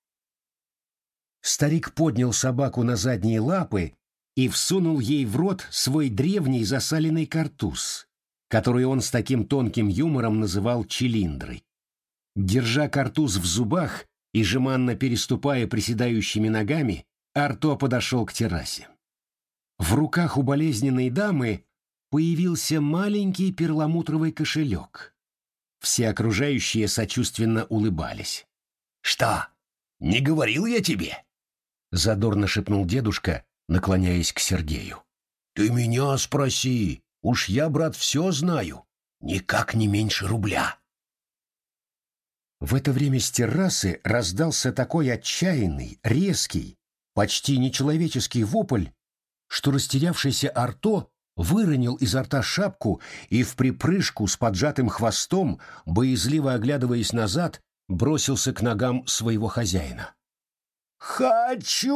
Старик поднял собаку на задние лапы и всунул ей в рот свой древний засаленный картуз, который он с таким тонким юмором называл чилиндрой. Держа картуз в зубах и жеманно переступая приседающими ногами, Арто подошел к террасе. В руках у болезненной дамы появился маленький перламутровый кошелек. Все окружающие сочувственно улыбались. «Что, не говорил я тебе?» — задорно шепнул дедушка, наклоняясь к Сергею. «Ты меня спроси, уж я, брат, все знаю. Никак не меньше рубля». В это время с террасы раздался такой отчаянный, резкий, почти нечеловеческий вопль, что растерявшийся Арто выронил изо рта шапку и в припрыжку с поджатым хвостом, боязливо оглядываясь назад, бросился к ногам своего хозяина. «Хочу!»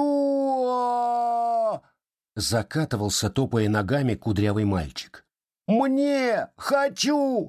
— закатывался, топая ногами, кудрявый мальчик. «Мне! Хочу!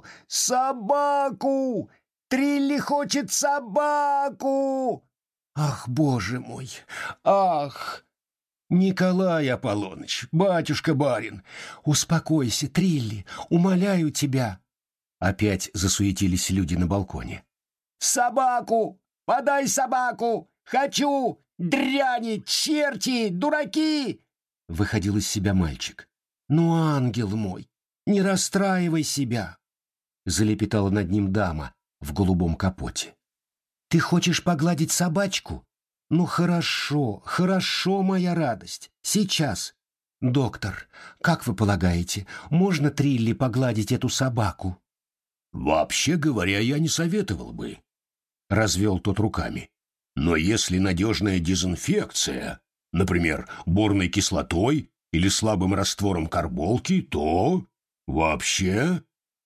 Собаку! Трилли хочет собаку!» «Ах, боже мой! Ах! Николай Аполлоныч, батюшка-барин, успокойся, Трилли, умоляю тебя!» Опять засуетились люди на балконе. «Собаку! Подай собаку! Хочу! Дряни, черти, дураки!» Выходил из себя мальчик. «Ну, ангел мой, не расстраивай себя!» Залепетала над ним дама в голубом капоте. «Ты хочешь погладить собачку? Ну, хорошо, хорошо, моя радость. Сейчас. Доктор, как вы полагаете, можно Трилли погладить эту собаку?» «Вообще говоря, я не советовал бы», — развел тот руками. «Но если надежная дезинфекция, например, борной кислотой или слабым раствором карболки, то вообще...»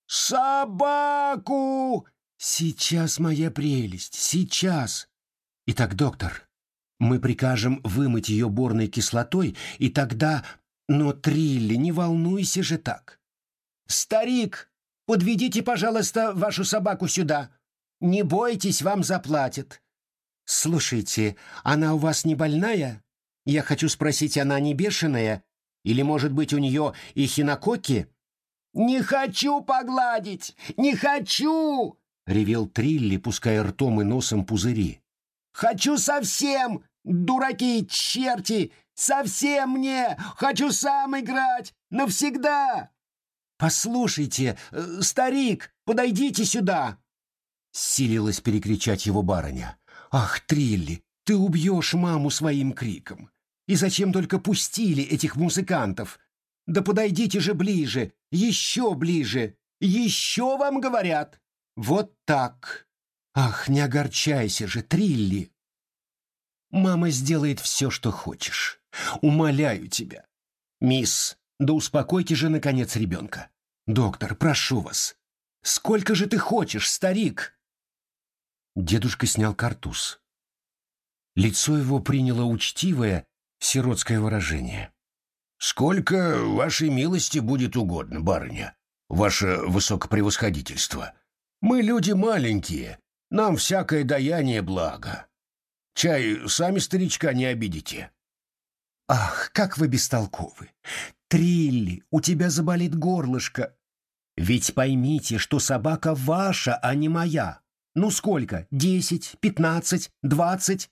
«Собаку!» «Сейчас, моя прелесть, сейчас. Итак, доктор, мы прикажем вымыть ее борной кислотой, и тогда... Но, Трилли, не волнуйся же так. Старик, подведите, пожалуйста, вашу собаку сюда. Не бойтесь, вам заплатят. Слушайте, она у вас не больная? Я хочу спросить, она не бешеная? Или, может быть, у нее и хинококки?» «Не хочу погладить! Не хочу!» — ревел Трилли, пуская ртом и носом пузыри. «Хочу совсем, дураки, черти! Совсем мне! Хочу сам играть! Навсегда!» «Послушайте, э, старик, подойдите сюда!» — силилась перекричать его барыня. «Ах, Трилли, ты убьешь маму своим криком! И зачем только пустили этих музыкантов? Да подойдите же ближе, еще ближе! Еще вам говорят! Вот так! Ах, не огорчайся же, Трилли! Мама сделает все, что хочешь. Умоляю тебя. Мисс, да успокойте же, наконец, ребенка. Доктор, прошу вас. Сколько же ты хочешь, старик?» Дедушка снял картуз. Лицо его приняло учтивое сиротское выражение. «Сколько вашей милости будет угодно, барыня, ваше высокопревосходительство. Мы люди маленькие, нам всякое даяние благо. Чай, сами старичка не обидите». «Ах, как вы бестолковы! Трилли, у тебя заболит горлышко. Ведь поймите, что собака ваша, а не моя. Ну сколько? Десять, пятнадцать, двадцать?»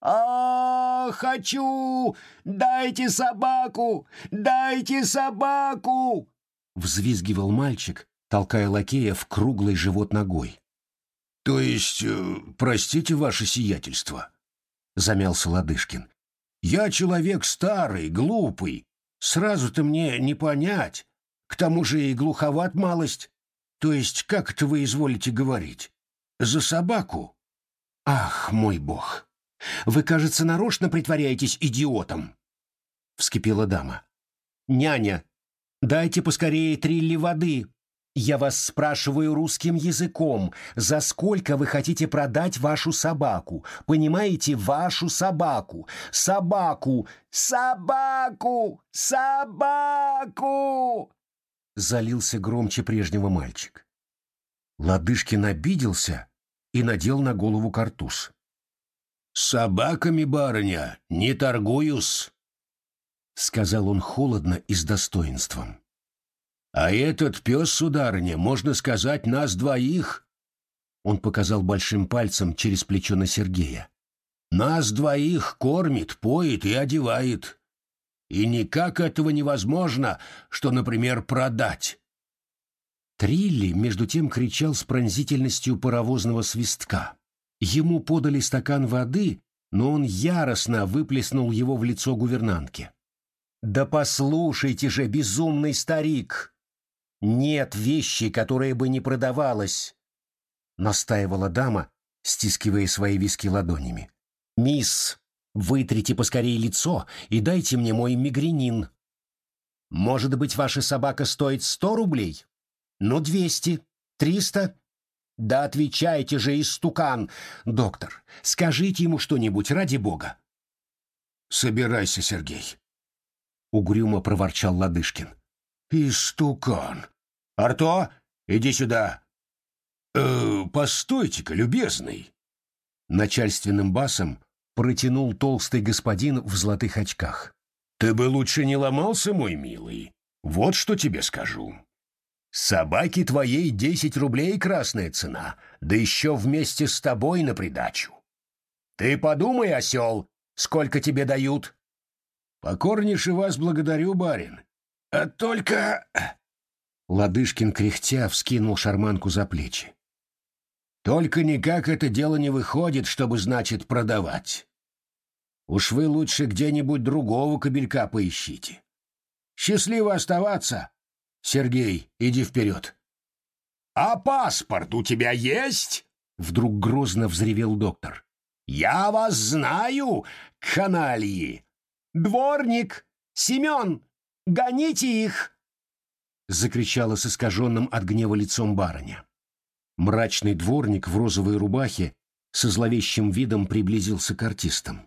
«А, хочу! Дайте собаку! Дайте собаку!» — взвизгивал мальчик, толкая лакея в круглый живот ногой. «То есть, простите ваше сиятельство», — замялся Ладышкин. «Я человек старый, глупый. Сразу-то мне не понять. К тому же и глуховат малость. То есть, как это вы изволите говорить? За собаку?» «Ах, мой бог! Вы, кажется, нарочно притворяетесь идиотом!» — вскипела дама. «Няня, дайте поскорее Трилли воды. Я вас спрашиваю русским языком, за сколько вы хотите продать вашу собаку? Понимаете, вашу собаку? Собаку! Собаку! Собаку!» Залился громче прежнего мальчик. Ладышкин обиделся и надел на голову картуз. «Собаками, барыня, не торгуюсь», — сказал он холодно и с достоинством. «А этот пес, сударыня, можно сказать, нас двоих», — он показал большим пальцем через плечо на Сергея, — «нас двоих кормит, поет и одевает. И никак этого невозможно, что, например, продать». Трилли, между тем, кричал с пронзительностью паровозного свистка. Ему подали стакан воды, но он яростно выплеснул его в лицо гувернантке. «Да послушайте же, безумный старик! Нет вещи, которая бы не продавалась!» — настаивала дама, стискивая свои виски ладонями. «Мисс, вытрите поскорее лицо и дайте мне мой мигренин». Может быть, ваша собака стоит сто рублей? Ну, двести, триста? Да отвечайте же, истукан! Доктор, скажите ему что-нибудь, ради бога. Собирайся, Сергей, — угрюмо проворчал Ладышкин. Истукан! Арто, иди сюда. Э, постойте-ка, любезный. Начальственным басом протянул толстый господин в золотых очках. Ты бы лучше не ломался, мой милый. Вот что тебе скажу. Собаке твоей десять рублей красная цена, да еще вместе с тобой на придачу. Ты подумай, осел, сколько тебе дают. Покорнейше вас благодарю, барин. А только... Ладышкин кряхтя вскинул шарманку за плечи. Только никак это дело не выходит, чтобы, значит, продавать. Уж вы лучше где-нибудь другого кобелька поищите. Счастливо оставаться. Сергей, иди вперед. А паспорт у тебя есть? Вдруг грозно взревел доктор. Я вас знаю, канальи. Дворник, Семен, гоните их! Закричала с искаженным от гнева лицом барыня. Мрачный дворник в розовой рубахе со зловещим видом приблизился к артистам.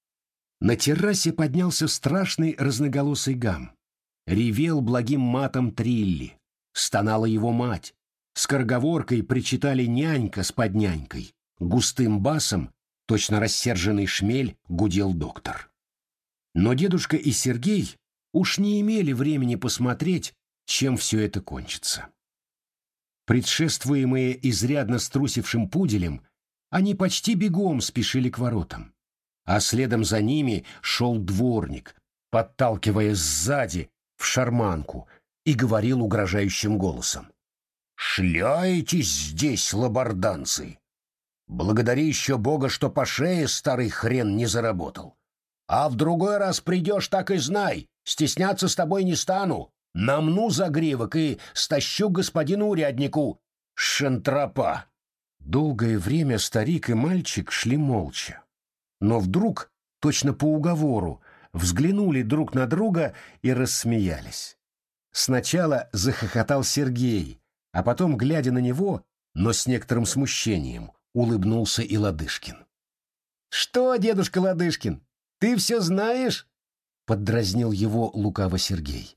На террасе поднялся страшный разноголосый гам. Ревел благим матом Трилли, стонала его мать. Скороговоркой причитали нянька с поднянькой. Густым басом, точно рассерженный шмель, гудел доктор. Но дедушка и Сергей уж не имели времени посмотреть, чем все это кончится. Предшествуемые изрядно струсившим пуделем, они почти бегом спешили к воротам. А следом за ними шел дворник, подталкивая сзади в шарманку, и говорил угрожающим голосом. «Шляетесь здесь, лабарданцы! Благодари еще Бога, что по шее старый хрен не заработал. А в другой раз придешь, так и знай, стесняться с тобой не стану. Намну загривок и стащу господину уряднику. Шантропа!» Долгое время старик и мальчик шли молча. Но вдруг, точно по уговору, взглянули друг на друга и рассмеялись. Сначала захохотал Сергей, а потом, глядя на него, но с некоторым смущением, улыбнулся и Ладышкин. «Что, дедушка Ладышкин, ты все знаешь?» — поддразнил его лукаво Сергей.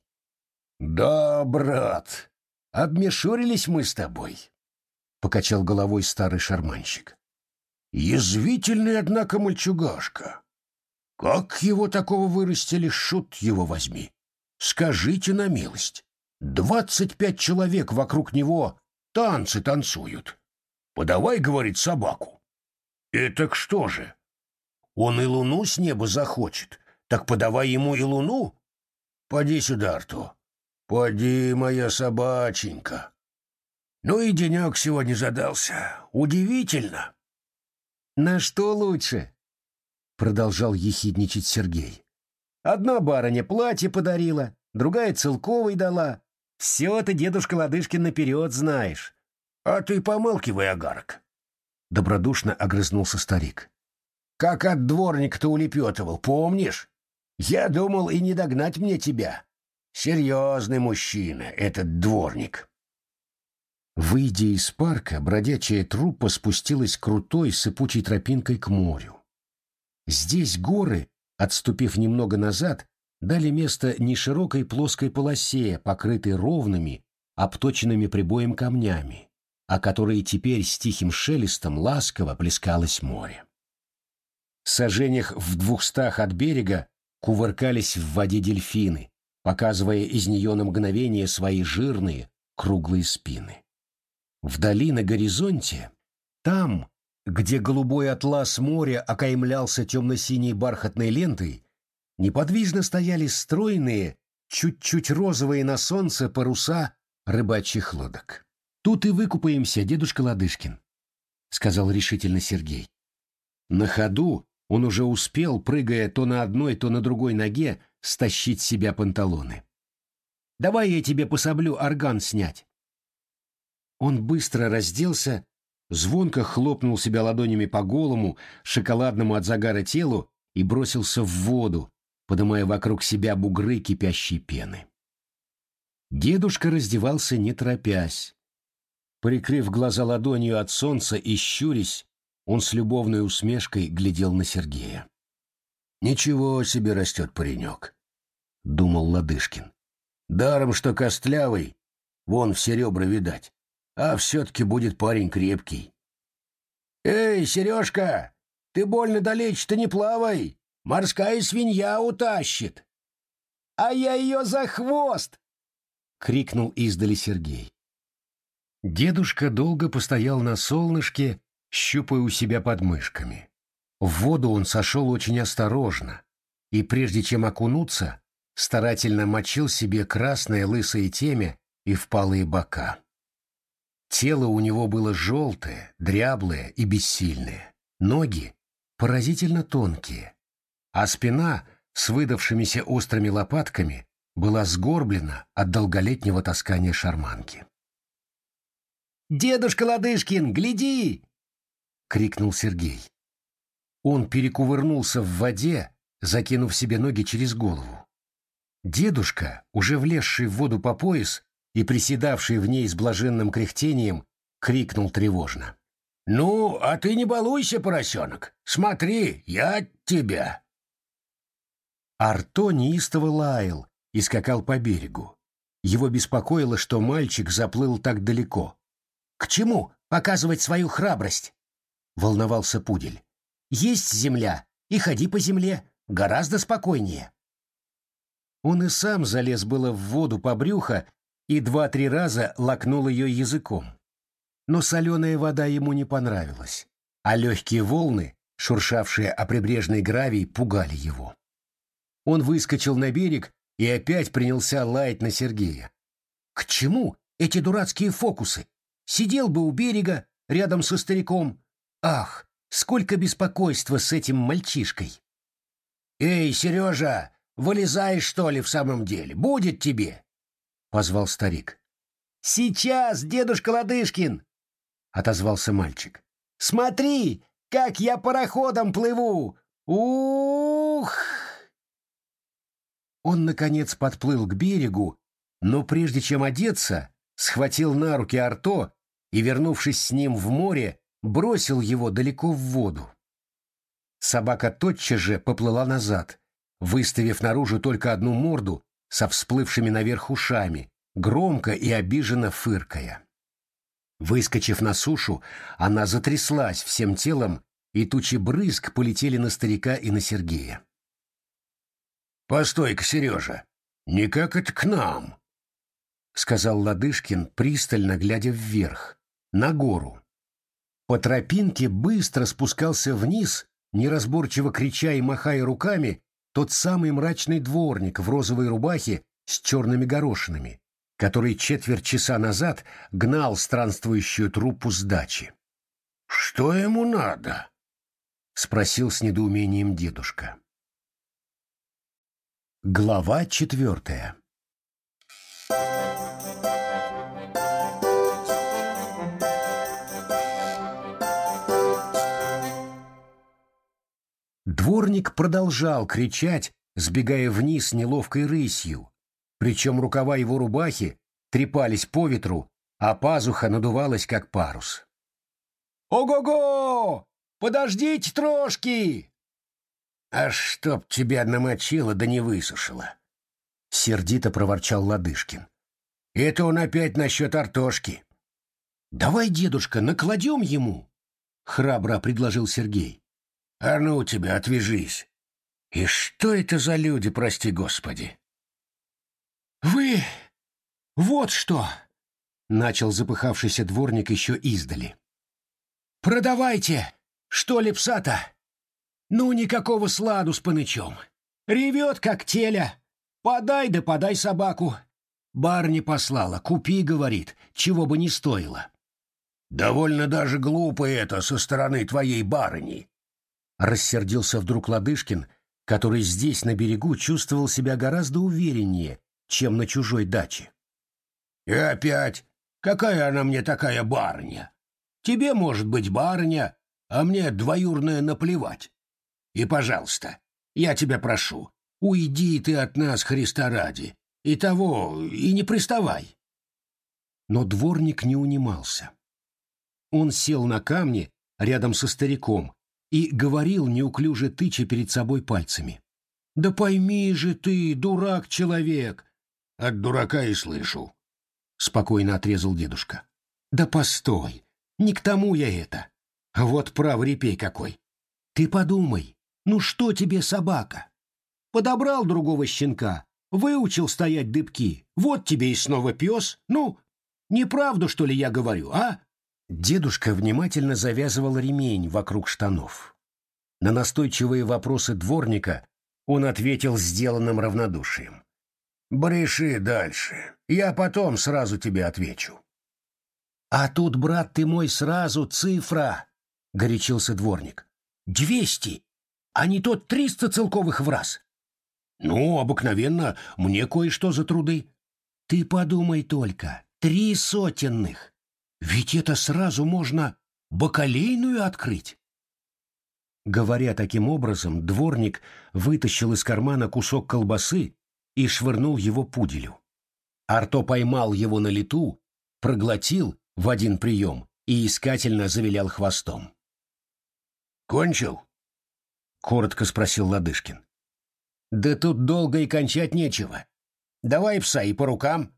«Да, брат, обмешурились мы с тобой», — покачал головой старый шарманщик. «Язвительный, однако, мальчугашка. Как его такого вырастили, шут его возьми. Скажите на милость, двадцать пять человек вокруг него танцы танцуют. Подавай, говорит, собаку. Этак что же? Он и луну с неба захочет, так подавай ему и луну. Поди сюда, Арту. Поди, моя собаченька. Ну и денек сегодня задался. Удивительно». «На что лучше?» — продолжал ехидничать Сергей. «Одна барыня платье подарила, другая целковой дала. Все ты, дедушка Ладышкин, наперед знаешь». «А ты помалкивай, агарок», — добродушно огрызнулся старик. «Как от дворника-то улепетывал, помнишь? Я думал, и не догнать мне тебя. Серьезный мужчина этот дворник». Выйдя из парка, бродячая труппа спустилась крутой сыпучей тропинкой к морю. Здесь горы, отступив немного назад, дали место неширокой плоской полосе, покрытой ровными, обточенными прибоем камнями, о которой теперь с тихим шелестом ласково плескалось море. В саженях в двухстах от берега кувыркались в воде дельфины, показывая из нее на мгновение свои жирные, круглые спины. Вдали на горизонте, там, где голубой атлас моря окаймлялся темно-синей бархатной лентой, неподвижно стояли стройные, чуть-чуть розовые на солнце паруса рыбачьих лодок. «Тут и выкупаемся, дедушка Ладышкин», — сказал решительно Сергей. На ходу он уже успел, прыгая то на одной, то на другой ноге, стащить с себя панталоны. «Давай я тебе пособлю орган снять». Он быстро разделся, звонко хлопнул себя ладонями по голому, шоколадному от загара телу и бросился в воду, подымая вокруг себя бугры кипящей пены. Дедушка раздевался не торопясь. Прикрыв глаза ладонью от солнца и щурясь, он с любовной усмешкой глядел на Сергея. «Ничего себе растет паренек», — думал Ладышкин. «Даром, что костлявый, вон все ребра видать, а все-таки будет парень крепкий». «Эй, Сережка, ты больно далече-то не плавай, морская свинья утащит». «А я ее за хвост!» — крикнул издали Сергей. Дедушка долго постоял на солнышке, щупая у себя подмышками. В воду он сошел очень осторожно, и прежде чем окунуться, старательно мочил себе красное лысое темя и впалые бока. Тело у него было желтое, дряблое и бессильное, ноги поразительно тонкие, а спина с выдавшимися острыми лопатками была сгорблена от долголетнего таскания шарманки. «Дедушка Ладышкин, гляди!» — крикнул Сергей. Он перекувырнулся в воде, закинув себе ноги через голову. Дедушка, уже влезший в воду по пояс и приседавший в ней с блаженным кряхтением, крикнул тревожно. «Ну, а ты не балуйся, поросенок! Смотри, я тебя!» Арто неистово лаял и скакал по берегу. Его беспокоило, что мальчик заплыл так далеко. «К чему показывать свою храбрость?» — волновался Пудель. «Есть земля, и ходи по земле, гораздо спокойнее». Он и сам залез было в воду по брюхо и два-три раза лакнул ее языком. Но соленая вода ему не понравилась, а легкие волны, шуршавшие о прибрежный гравий, пугали его. Он выскочил на берег и опять принялся лаять на Сергея. «К чему эти дурацкие фокусы? Сидел бы у берега, рядом со стариком. Ах, сколько беспокойства с этим мальчишкой!» «Эй, Сережа, вылезай, что ли, в самом деле? Будет тебе!» — позвал старик. «Сейчас, дедушка Ладышкин!» — отозвался мальчик. «Смотри, как я пароходом плыву! Ух!» Он, наконец, подплыл к берегу, но прежде чем одеться, схватил на руки Арто и, вернувшись с ним в море, бросил его далеко в воду. Собака тотчас же поплыла назад, выставив наружу только одну морду со всплывшими наверх ушами, громко и обиженно фыркая. Выскочив на сушу, она затряслась всем телом, и тучи брызг полетели на старика и на Сергея. «Постой-ка, Сережа, никак это к нам», — сказал Ладышкин, пристально глядя вверх, на гору. По тропинке быстро спускался вниз, неразборчиво крича и махая руками, тот самый мрачный дворник в розовой рубахе с черными горошинами, который четверть часа назад гнал странствующую труппу с дачи. «Что ему надо?» — спросил с недоумением дедушка. Глава четвертая. Дворник продолжал кричать, сбегая вниз неловкой рысью, причем рукава его рубахи трепались по ветру, а пазуха надувалась, как парус. «Ого-го! Подождите трошки!» «А чтоб тебя намочило да не высушило!» — сердито проворчал Ладышкин. «Это он опять насчет Артошки». «Давай, дедушка, накладем ему!» — храбро предложил Сергей. «А ну тебя, отвяжись! И что это за люди, прости господи?» «Вы... вот что!» — начал запыхавшийся дворник еще издали. «Продавайте, что ли, пса-то? Ну, никакого сладу с панычом. Ревет, как теля. Подай да подай собаку. Барыня послала, купи, говорит, чего бы ни стоило». «Довольно даже глупо это со стороны твоей барыни», — рассердился вдруг Ладышкин, который здесь, на берегу, чувствовал себя гораздо увереннее, чем на чужой даче. «И опять, какая она мне такая барыня? Тебе, может быть, барыня, а мне двоюрная наплевать. И, пожалуйста, я тебя прошу, уйди ты от нас, Христа ради. и того, и не приставай. Но дворник не унимался. Он сел на камни рядом со стариком и говорил, неуклюже тыча перед собой пальцами. «Да пойми же ты, дурак-человек!» «От дурака и слышу», — спокойно отрезал дедушка. «Да постой, не к тому я это. Вот прав репей какой. Ты подумай, ну что тебе собака? Подобрал другого щенка, выучил стоять дыбки, вот тебе и снова пес. Ну, неправду, что ли, я говорю, а?» Дедушка внимательно завязывал ремень вокруг штанов. На настойчивые вопросы дворника он ответил сделанным равнодушием. «Бреши дальше, я потом сразу тебе отвечу». «А тут, брат ты мой, сразу цифра!» — горячился дворник. «Двести, а не то триста целковых в раз». «Ну, обыкновенно, мне кое-что за труды». «Ты подумай только, три сотенных. Ведь это сразу можно бакалейную открыть». Говоря таким образом, дворник вытащил из кармана кусок колбасы и швырнул его пуделю. Арто поймал его на лету, проглотил в один прием и искательно завилял хвостом. «Кончил?» — коротко спросил Ладышкин. «Да тут долго и кончать нечего. Давай пса и по рукам».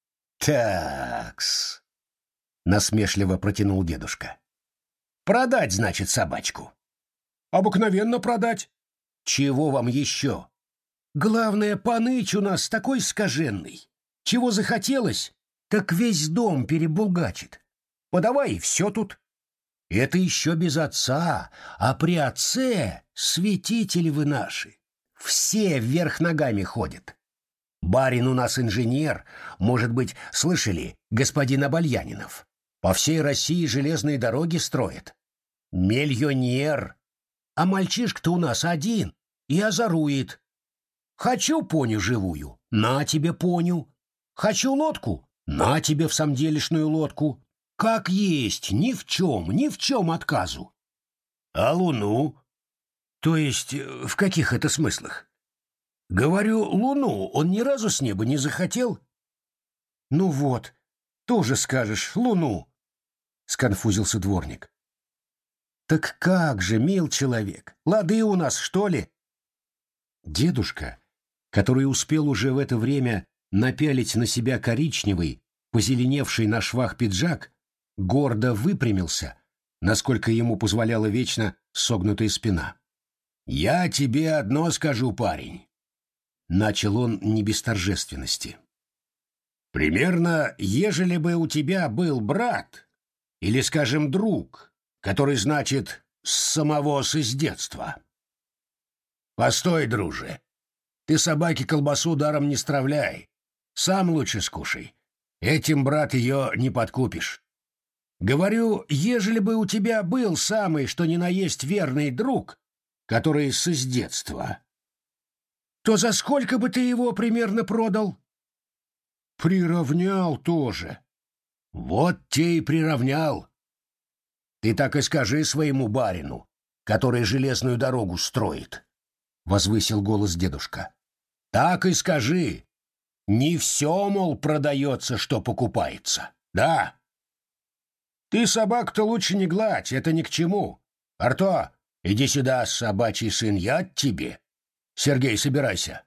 «Такс», — насмешливо протянул дедушка. «Продать, значит, собачку». «Обыкновенно продать». «Чего вам еще? Главное, паныч у нас такой скаженный. Чего захотелось, так весь дом перебулгачит. Подавай, и все тут. Это еще без отца, а при отце святители вы наши. Все вверх ногами ходят. Барин у нас инженер, может быть, слышали, господин Обальянинов. По всей России железные дороги строит. Миллионер. А мальчишка-то у нас один и озорует. Хочу поню живую, на тебе поню. Хочу лодку, на тебе в самделишную лодку. Как есть, ни в чем, ни в чем отказу. А луну? То есть, в каких это смыслах? Говорю, луну он ни разу с неба не захотел. Ну вот, тоже скажешь, луну, сконфузился дворник. Так как же, мил человек, лады у нас, что ли? Дедушка, который успел уже в это время напялить на себя коричневый, позеленевший на швах пиджак, гордо выпрямился, насколько ему позволяла вечно согнутая спина. «Я тебе одно скажу, парень», — начал он не без торжественности. «Примерно, ежели бы у тебя был брат, или, скажем, друг, который, значит, с самого с из детства. Постой, друже, ты собаке колбасу даром не стравляй, сам лучше скушай, этим, брат, ее не подкупишь. Говорю, ежели бы у тебя был самый, что ни на есть верный друг, который с из детства, то за сколько бы ты его примерно продал?» «Приравнял тоже». «Вот те и приравнял. Ты так и скажи своему барину, который железную дорогу строит», — возвысил голос дедушка. «Так и скажи. Не все, мол, продается, что покупается. Да. Ты собак-то лучше не гладь, это ни к чему. Арто, иди сюда, собачий сын, я тебе. Сергей, собирайся».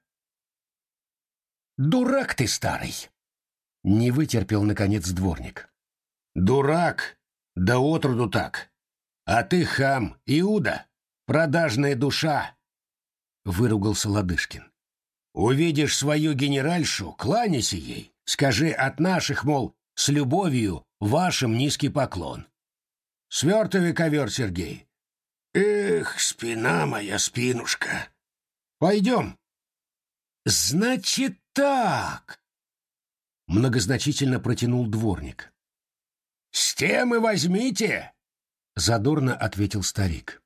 «Дурак ты старый!» — не вытерпел, наконец, дворник. «Дурак, да отроду так. А ты хам, Иуда, продажная душа!» — выругался Ладышкин. «Увидишь свою генеральшу, кланяйся ей, скажи от наших, мол, с любовью вашим низкий поклон. Свертывай ковер, Сергей». «Эх, спина моя, спинушка». «Пойдем». «Значит так», — многозначительно протянул дворник. «С тем и возьмите», — задорно ответил старик.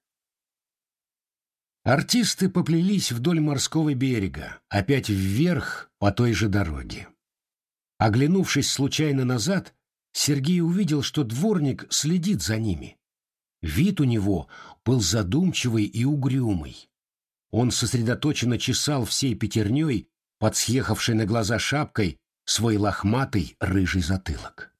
Артисты поплелись вдоль морского берега, опять вверх по той же дороге. Оглянувшись случайно назад, Сергей увидел, что дворник следит за ними. Вид у него был задумчивый и угрюмый. Он сосредоточенно чесал всей пятерней под съехавшей на глаза шапкой свой лохматый рыжий затылок.